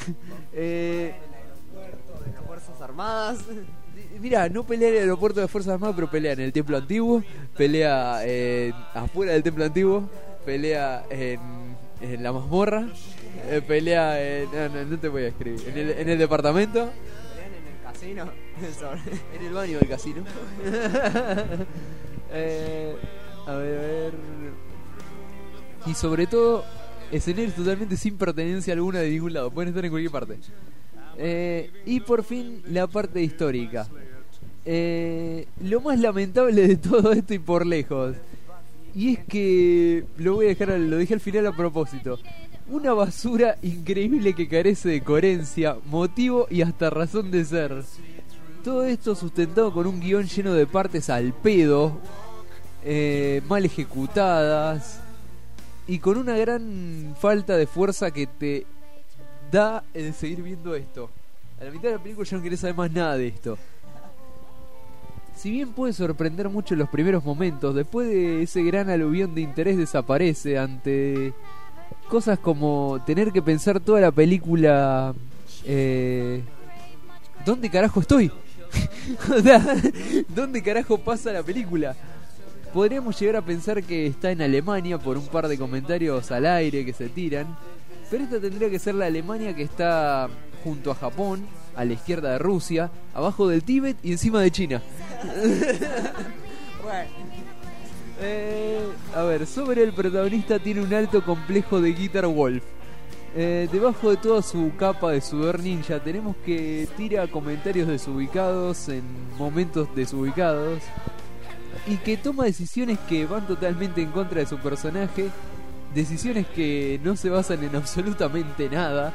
Las Fuerzas Armadas. Mira, no pelea en el aeropuerto de Fuerzas Armadas, pero pelea en el templo antiguo, pelea afuera del templo antiguo, pelea en la mazmorra, pelea no te voy a escribir, en el departamento, Pelean en el casino. en el baño del casino. A ver. Y sobre todo, escenarios totalmente sin pertenencia alguna de ningún lado, pueden estar en cualquier parte. Y por fin la parte histórica. Lo más lamentable de todo esto y por lejos, y es que lo dejé al final a propósito. Una basura increíble que carece de coherencia, motivo y hasta razón de ser. Todo esto sustentado con un guión lleno de partes al pedo, mal ejecutadas y con una gran falta de fuerza que te da el seguir viendo esto. A la mitad de la película ya no querés saber más nada de esto. Si bien puede sorprender mucho en los primeros momentos, después de ese gran aluvión de interés desaparece ante cosas como tener que pensar toda la película ¿dónde carajo estoy? O sea, ¿dónde carajo pasa la película? Podríamos llegar a pensar que está en Alemania por un par de comentarios al aire que se tiran, pero esta tendría que ser la Alemania que está junto a Japón, a la izquierda de Rusia, abajo del Tíbet y encima de China. A ver, sobre el protagonista tiene un alto complejo de Guitar Wolf. Debajo de toda su capa de sudor ninja tenemos que tira comentarios desubicados en momentos desubicados y que toma decisiones que van totalmente en contra de su personaje, decisiones que no se basan en absolutamente nada.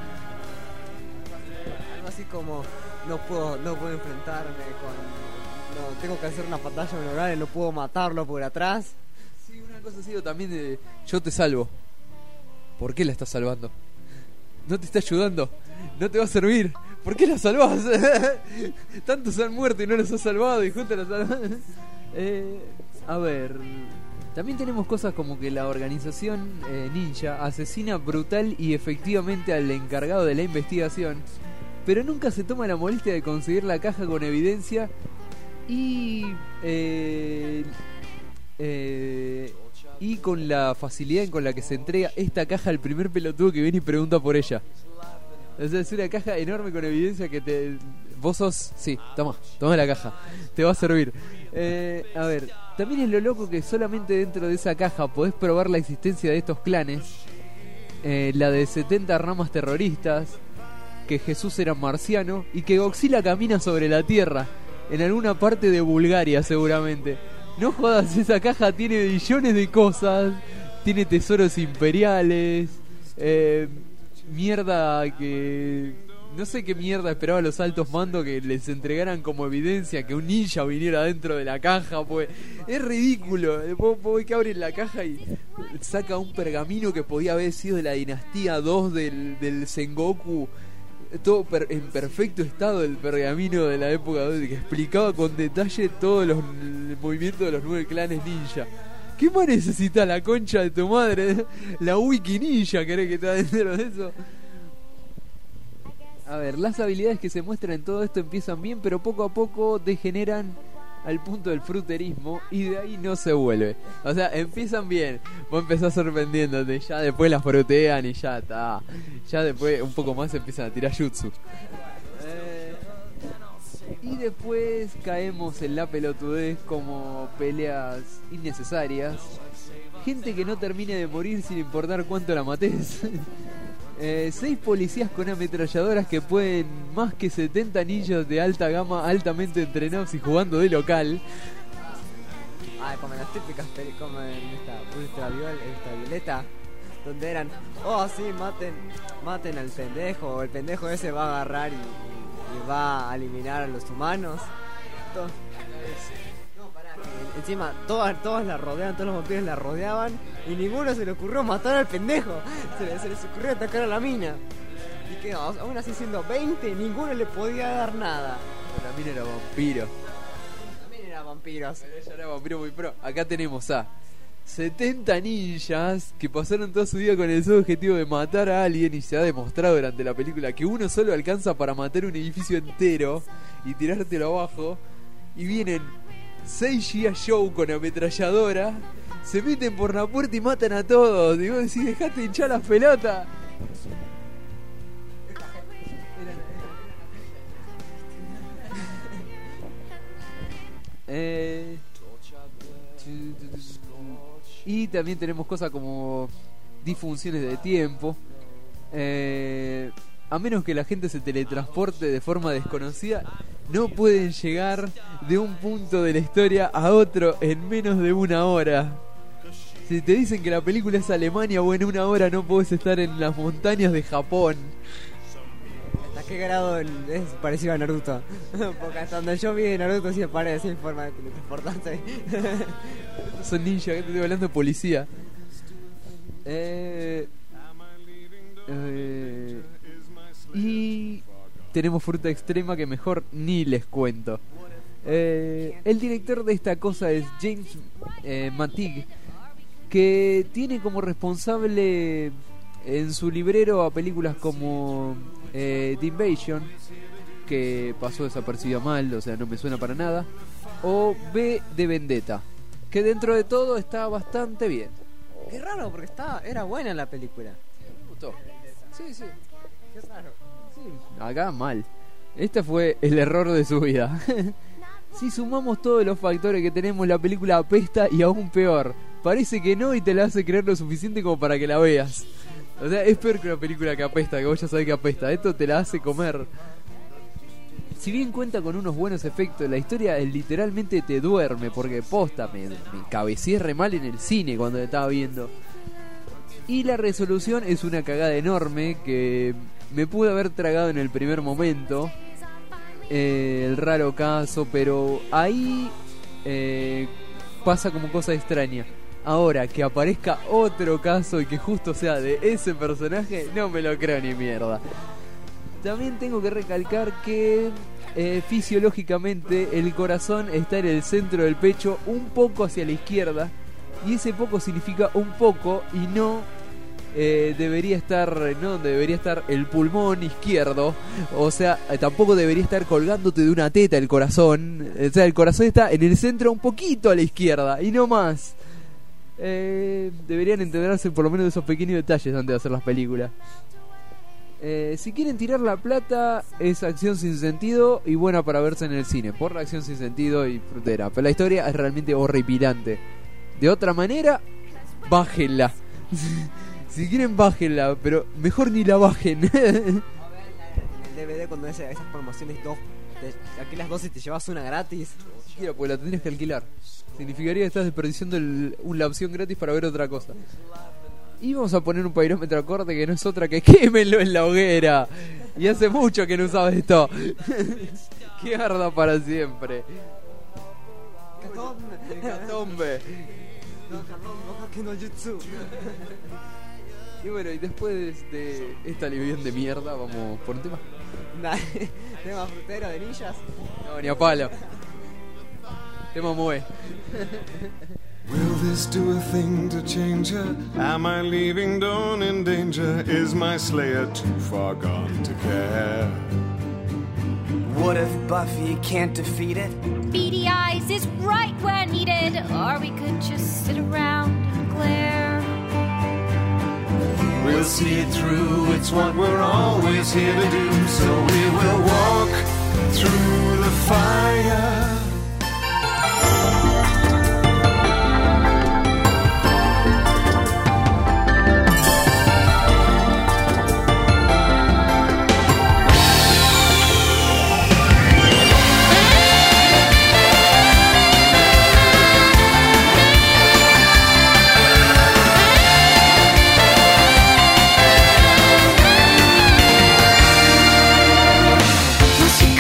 Algo así como no puedo enfrentarme con... No, tengo que hacer una pantalla neuronal y no puedo matarlo por atrás. Sí, una cosa así, o también de yo te salvo. ¿Por qué la estás salvando? No te está ayudando, no te va a servir. ¿Por qué la salvás? Tantos han muerto y no los has salvado y juntos la salvás. A ver, también tenemos cosas como que la organización ninja asesina brutal y efectivamente al encargado de la investigación, pero nunca se toma la molestia de conseguir la caja con evidencia y con la facilidad con la que se entrega esta caja al primer pelotudo que viene y pregunta por ella. O sea, es una caja enorme con evidencia que te... Vos sos... Sí, toma la caja, te va a servir. A ver, también es lo loco que solamente dentro de esa caja podés probar la existencia de estos clanes, la de 70 ramas terroristas, que Jesús era marciano y que Godzilla camina sobre la tierra, en alguna parte de Bulgaria seguramente. No jodas, esa caja tiene billones de cosas, tiene tesoros imperiales, mierda que... No sé qué mierda esperaban los altos mandos que les entregaran como evidencia que un ninja viniera dentro de la caja, pues es ridículo. Vos ves que abren la caja y saca un pergamino que podía haber sido de la dinastía 2 del Sengoku, todo en perfecto estado, el pergamino de la época 2, que explicaba con detalle todos los movimientos de los 9 clanes ninja. ¿Qué más necesita la concha de tu madre? La wiki ninja, ¿querés que está dentro de eso? A ver, las habilidades que se muestran en todo esto empiezan bien, pero poco a poco degeneran al punto del fruterismo y de ahí no se vuelve. O sea, empiezan bien, vos empezás sorprendiéndote, ya después las frutean y ya está. Ya después un poco más empiezan a tirar jutsu. Y después caemos en la pelotudez como peleas innecesarias, gente que no termine de morir sin importar cuánto la mates. 6 policías con ametralladoras que pueden más que 70 ninjas de alta gama altamente entrenados y jugando de local. Como en las típicas películas, como en esta Violeta, donde eran, oh sí, maten al pendejo, el pendejo ese va a agarrar y va a eliminar a los humanos. Encima todas la rodean, todos los vampiros la rodeaban y ninguno se le ocurrió matar al pendejo. Se les ocurrió atacar a la mina. Y que aún así siendo 20, ninguno le podía dar nada. La mina era vampiro. También era vampiros. Pero ella era vampiro muy pro. Acá tenemos a 70 ninjas que pasaron toda su vida con el solo objetivo de matar a alguien, y se ha demostrado durante la película que uno solo alcanza para matar un edificio entero y tirártelo abajo. Y vienen 6 G.I. Joe con ametralladora, se meten por la puerta y matan a todos. Y vos decís, dejate hinchar las pelotas. Y también tenemos cosas como disfunciones de tiempo. A menos que la gente se teletransporte de forma desconocida, no pueden llegar de un punto de la historia a otro en menos de 1 hora. Si te dicen que la película es Alemania, o en una hora no podés estar en las montañas de Japón. ¿Hasta qué grado es parecido a Naruto? Porque hasta donde yo vi Naruto sí me parece en forma de teletransportarse. Son ninja, que te estoy hablando de policía. Y tenemos fruta extrema que mejor ni les cuento. El director de esta cosa es James Mantig, que tiene como responsable en su librero a películas como The Invasion, que pasó desapercibida mal, o sea, no me suena para nada, o B de Vendetta, que dentro de todo está bastante bien. Qué raro, porque era buena la película. Me gustó. Sí, sí. Qué raro. Sí, acá mal. Este fue el error de su vida. Si sumamos todos los factores que tenemos, la película apesta y aún peor. Parece que no y te la hace creer lo suficiente como para que la veas. O sea, es peor que una película que apesta, que vos ya sabés que apesta. Esto te la hace comer. Si bien cuenta con unos buenos efectos, la historia literalmente te duerme. Porque posta, me cabeceé re mal en el cine cuando la estaba viendo. Y la resolución es una cagada enorme que me pude haber tragado en el primer momento. El raro caso, pero ahí pasa como cosa extraña. Ahora que aparezca otro caso y que justo sea de ese personaje, no me lo creo ni mierda. También tengo que recalcar que fisiológicamente el corazón está en el centro del pecho, un poco hacia la izquierda, y ese poco significa un poco y no debería estar el pulmón izquierdo. O sea, tampoco debería estar colgándote de una teta el corazón. O sea, el corazón está en el centro, un poquito a la izquierda y no más. Deberían entenderse por lo menos de esos pequeños detalles antes de hacer las películas. Si quieren tirar la plata, es acción sin sentido y buena para verse en el cine, por la acción sin sentido y frutera. Pero la historia es realmente horripilante. De otra manera, bájenla. Si quieren, bájenla, pero mejor ni la bajen. El DVD cuando esas promociones alquilas dos y te llevas una gratis. Ni siquiera, porque la tendrías que alquilar. Significaría que estás desperdiciando la opción gratis para ver otra cosa. Y vamos a poner un pairómetro acorde que no es otra que quémenlo en la hoguera. Y hace mucho que no usaba esto. Que arda para siempre. Hecatombe. Y bueno, y después de esta alivión de mierda, vamos por un tema. ¿Tema frutero de ninjas? No, ni a palo. Tema Moe. Will this do a thing to change her? Am I leaving Dawn in danger? Is my slayer too far gone to care? What if Buffy can't defeat it? Beady eyes is right where needed, or we could just sit around and glare. We'll see it through, it's what we're always here to do. So we will walk through the fire. When she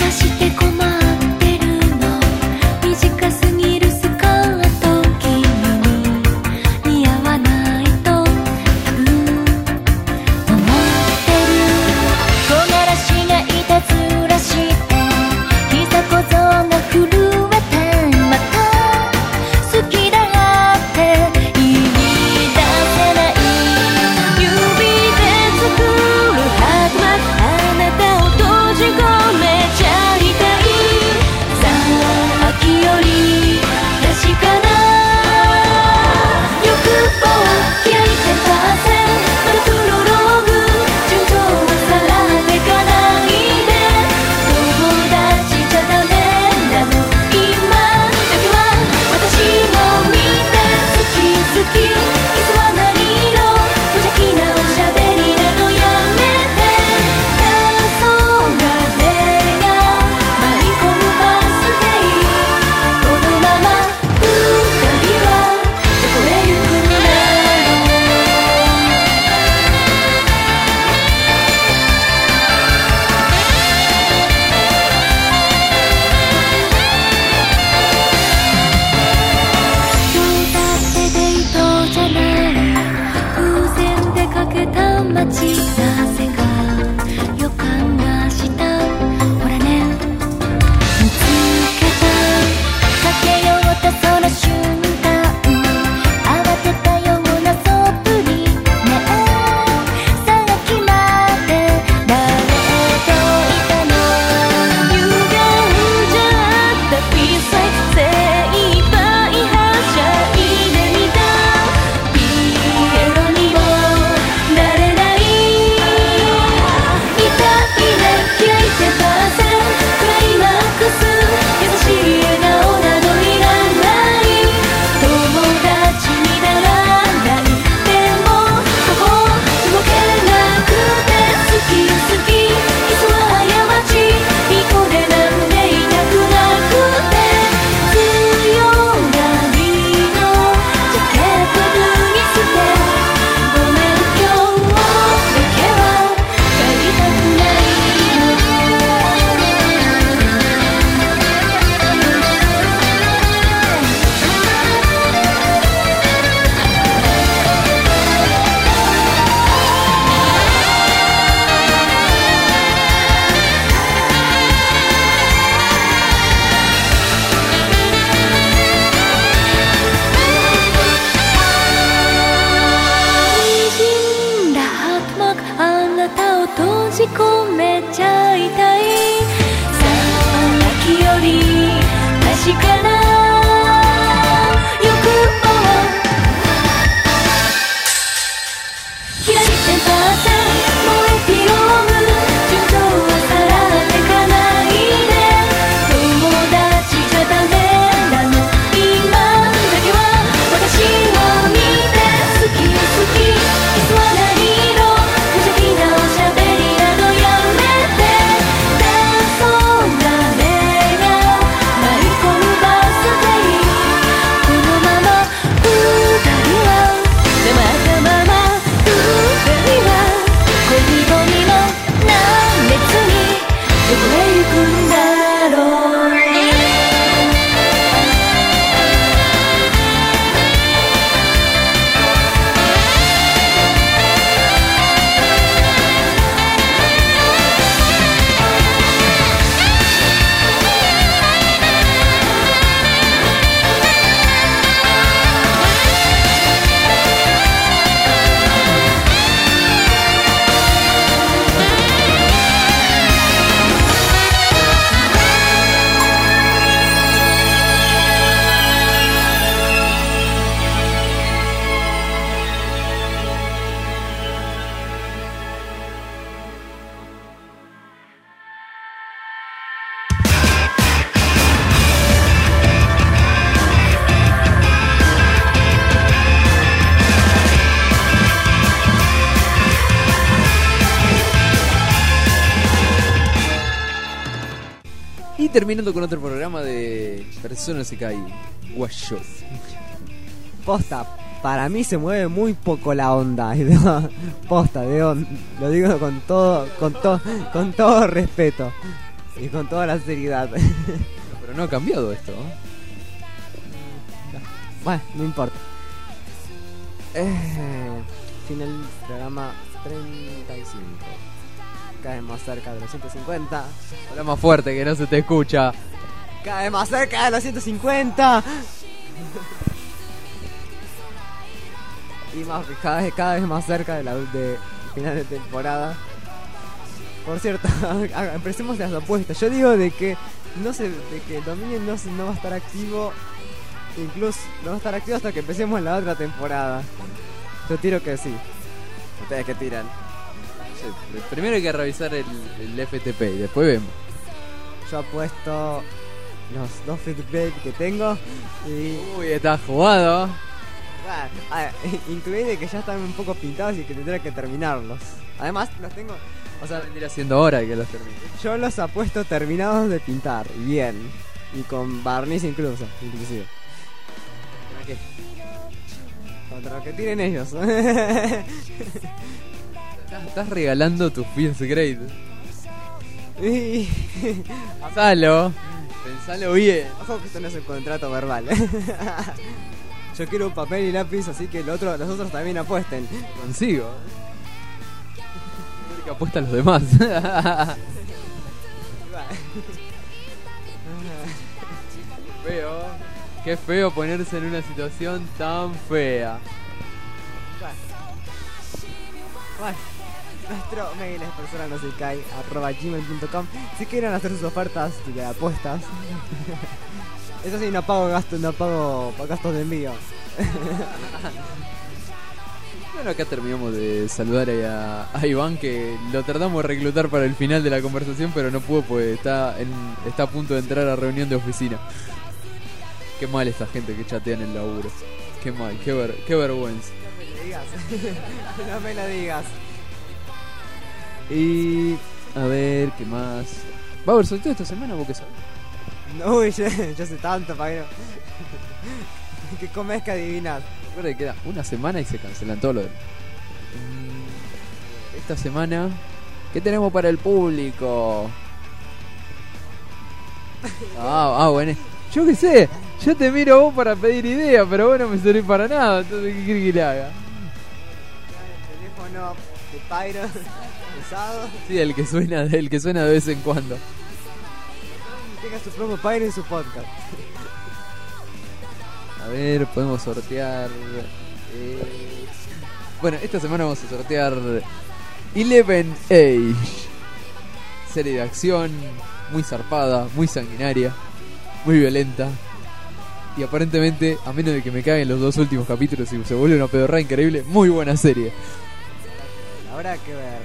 くだろう Y terminando con otro programa de Persona Sekai Guayo. Posta, para mí se mueve muy poco la onda. Posta, lo digo con todo respeto y con toda la seriedad. Pero no ha cambiado esto, ¿eh? Bueno, no importa. Final programa 35. Cada vez más cerca de los 150. Habla más fuerte que no se te escucha. Cada vez más cerca de los 150. Y más, cada vez más cerca de final de temporada. Por cierto, empecemos las apuestas. Yo digo de que el dominio no va a estar activo. Incluso no va a estar activo hasta que empecemos la otra temporada. Yo tiro que sí. ¿Ustedes qué tiran? Primero hay que revisar el FTP y después vemos. Yo apuesto los 2 FTP que tengo y... Uy, estás jugado. Incluye que ya están un poco pintados y que tendré que terminarlos. Además los tengo... O sea, vendría siendo hora que los termine. Yo los apuesto terminados de pintar, bien. Y con barniz inclusive. ¿Para qué? Contra lo que tiren ellos. Estás regalando tus feels grade. Pensalo bien. Ojo que esto no es un contrato verbal. Yo quiero un papel y lápiz, así que los otros también apuesten. Consigo. Que apuestan los demás. Qué feo ponerse en una situación tan fea. Bueno, nuestro mail es personanosekai@gmail.com. Si quieren hacer sus ofertas de apuestas. Eso sí, no pago gastos de envío. Bueno, acá terminamos de saludar a Iván, que lo tratamos de reclutar para el final de la conversación, pero no pudo, pues está a punto de entrar a reunión de oficina. Qué mal esta gente que chatea en el laburo. Qué mal, qué vergüenza. No me lo digas. Y a ver, ¿qué más? ¿Va a haber sorteo esta semana? ¿Vos qué sabés? No, yo sé tanto, Pablo. Que comes que adivinar. Recuerda que queda una semana y se cancelan todo lo demás. Esta semana, ¿qué tenemos para el público? Bueno. Yo qué sé, yo te miro a vos para pedir ideas, pero vos no me servís para nada, entonces ¿qué querés que le haga? El teléfono de Pyro pesado. Sí, el que suena de vez en cuando. Tenga su propio Pyro en su podcast. A ver, podemos sortear. Bueno, esta semana vamos a sortear 11 Age. Serie de acción muy zarpada, muy sanguinaria, muy violenta. Y aparentemente, a menos de que me caguen los 2 últimos capítulos y se vuelve una pedorra increíble, muy buena serie. Habrá que ver.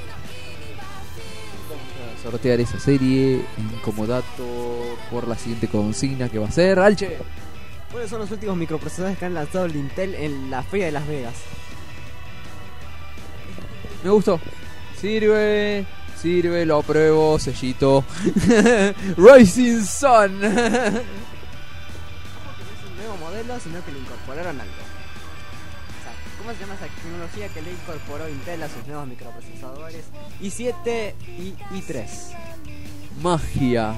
Vamos a sortear esa serie en comodato por la siguiente consigna, que va a ser Alche. ¿Cuáles son los últimos microprocesadores que han lanzado el Intel en la feria de Las Vegas? Me gustó. Sirve, lo apruebo, sellito. Rising Sun. No es un nuevo modelo, sino que le incorporaron algo. O sea, ¿cómo se llama esa tecnología que le incorporó Intel a sus nuevos microprocesadores i7 y i3? Magia.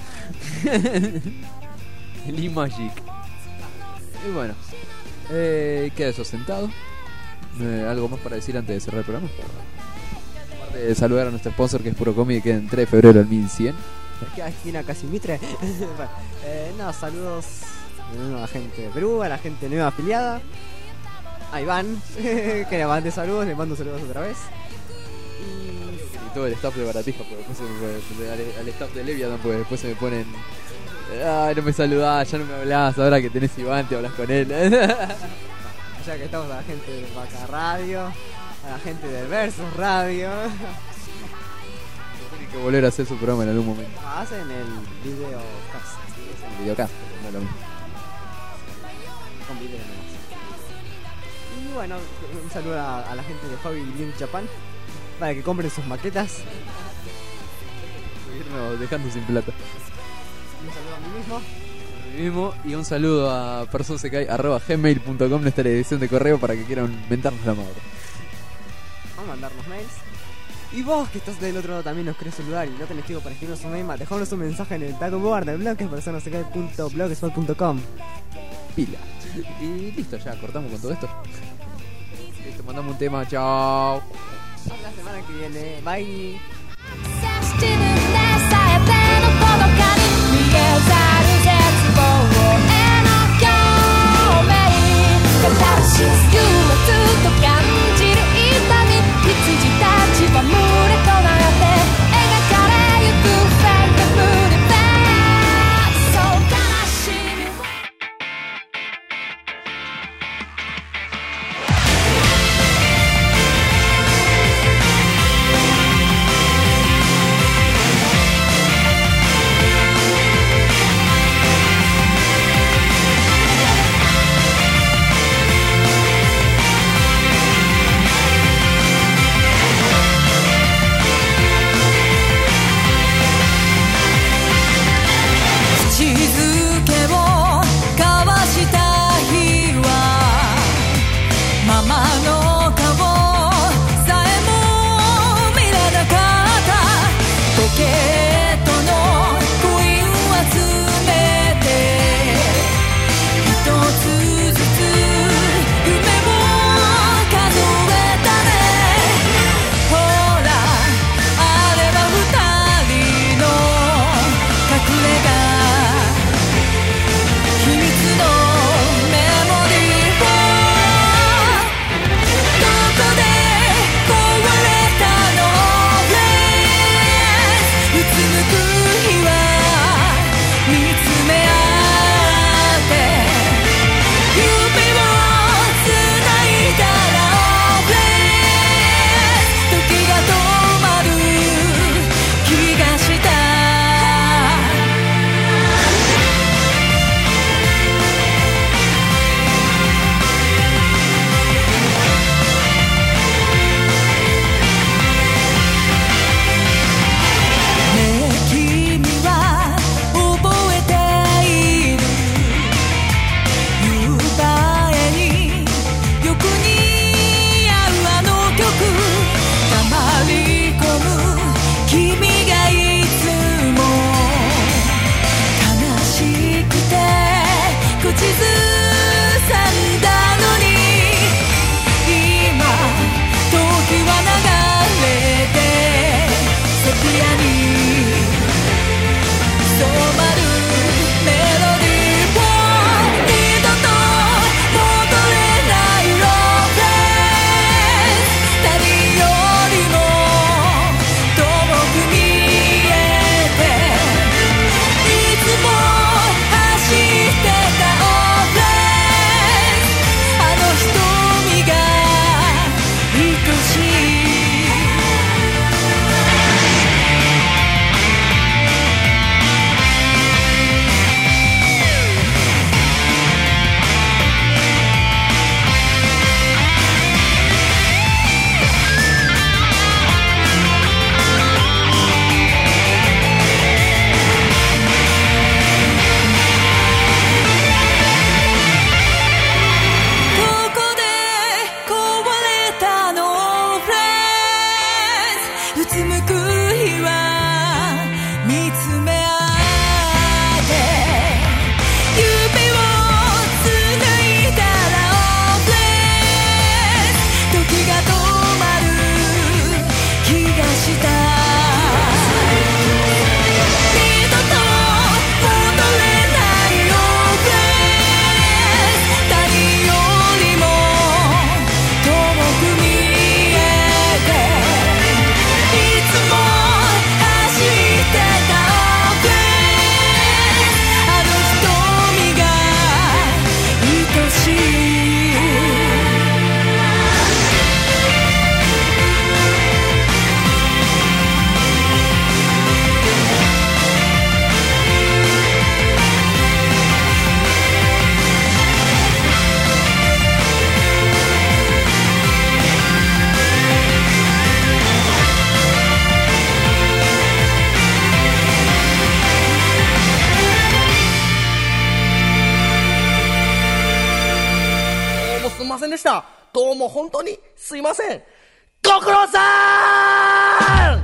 El E-Magic. Y bueno, queda eso sentado. ¿Algo más para decir antes de cerrar el programa? Aparte de saludar a nuestro sponsor, que es Puro Comic, que en 3 de febrero del 1100. ¿Qué esquina casi Mitre? No, saludos a la gente de Perú, a la gente nueva afiliada. A Iván, que le mande saludos, le mando saludos otra vez. Y todo el staff de Baratija, porque después al staff de Leviathan, porque después se me ponen... Ay, no me saludás, ya no me hablás, ahora que tenés Iván te hablas con él. Ya que estamos a la gente de Vaca Radio, a la gente de Versus Radio. Tienen que volver a hacer su programa en algún momento. Hacen el videocast. Es el videocast, no es lo mismo. Con video nomás. Y bueno, un saludo a la gente de Hobby Link Japan para que compren sus maquetas. Irnos dejando sin plata. Un saludo a mí mismo. Y un saludo a personsekai@gmail.com, nuestra dirección de correo para que quieran mentarnos la madre. Vamos a mandarnos mails. Y vos que estás del otro lado también nos querés saludar y no tenés tiempo para escribirnos un mail, dejanos un mensaje en el tag board del blog, que es personsekai.blogspot.com. Pila. Y listo, ya cortamos con todo esto. Listo, mandamos un tema, chao. Hasta la semana que viene, bye. してるねさえてのこのかに逃げざる絶望への共鳴カタルシス憂鬱と感じる痛み羊たちは群れとなって描かれゆくフェイクブルーベーそう悲しみをした。どうも本当にすいません。ご苦労さーん。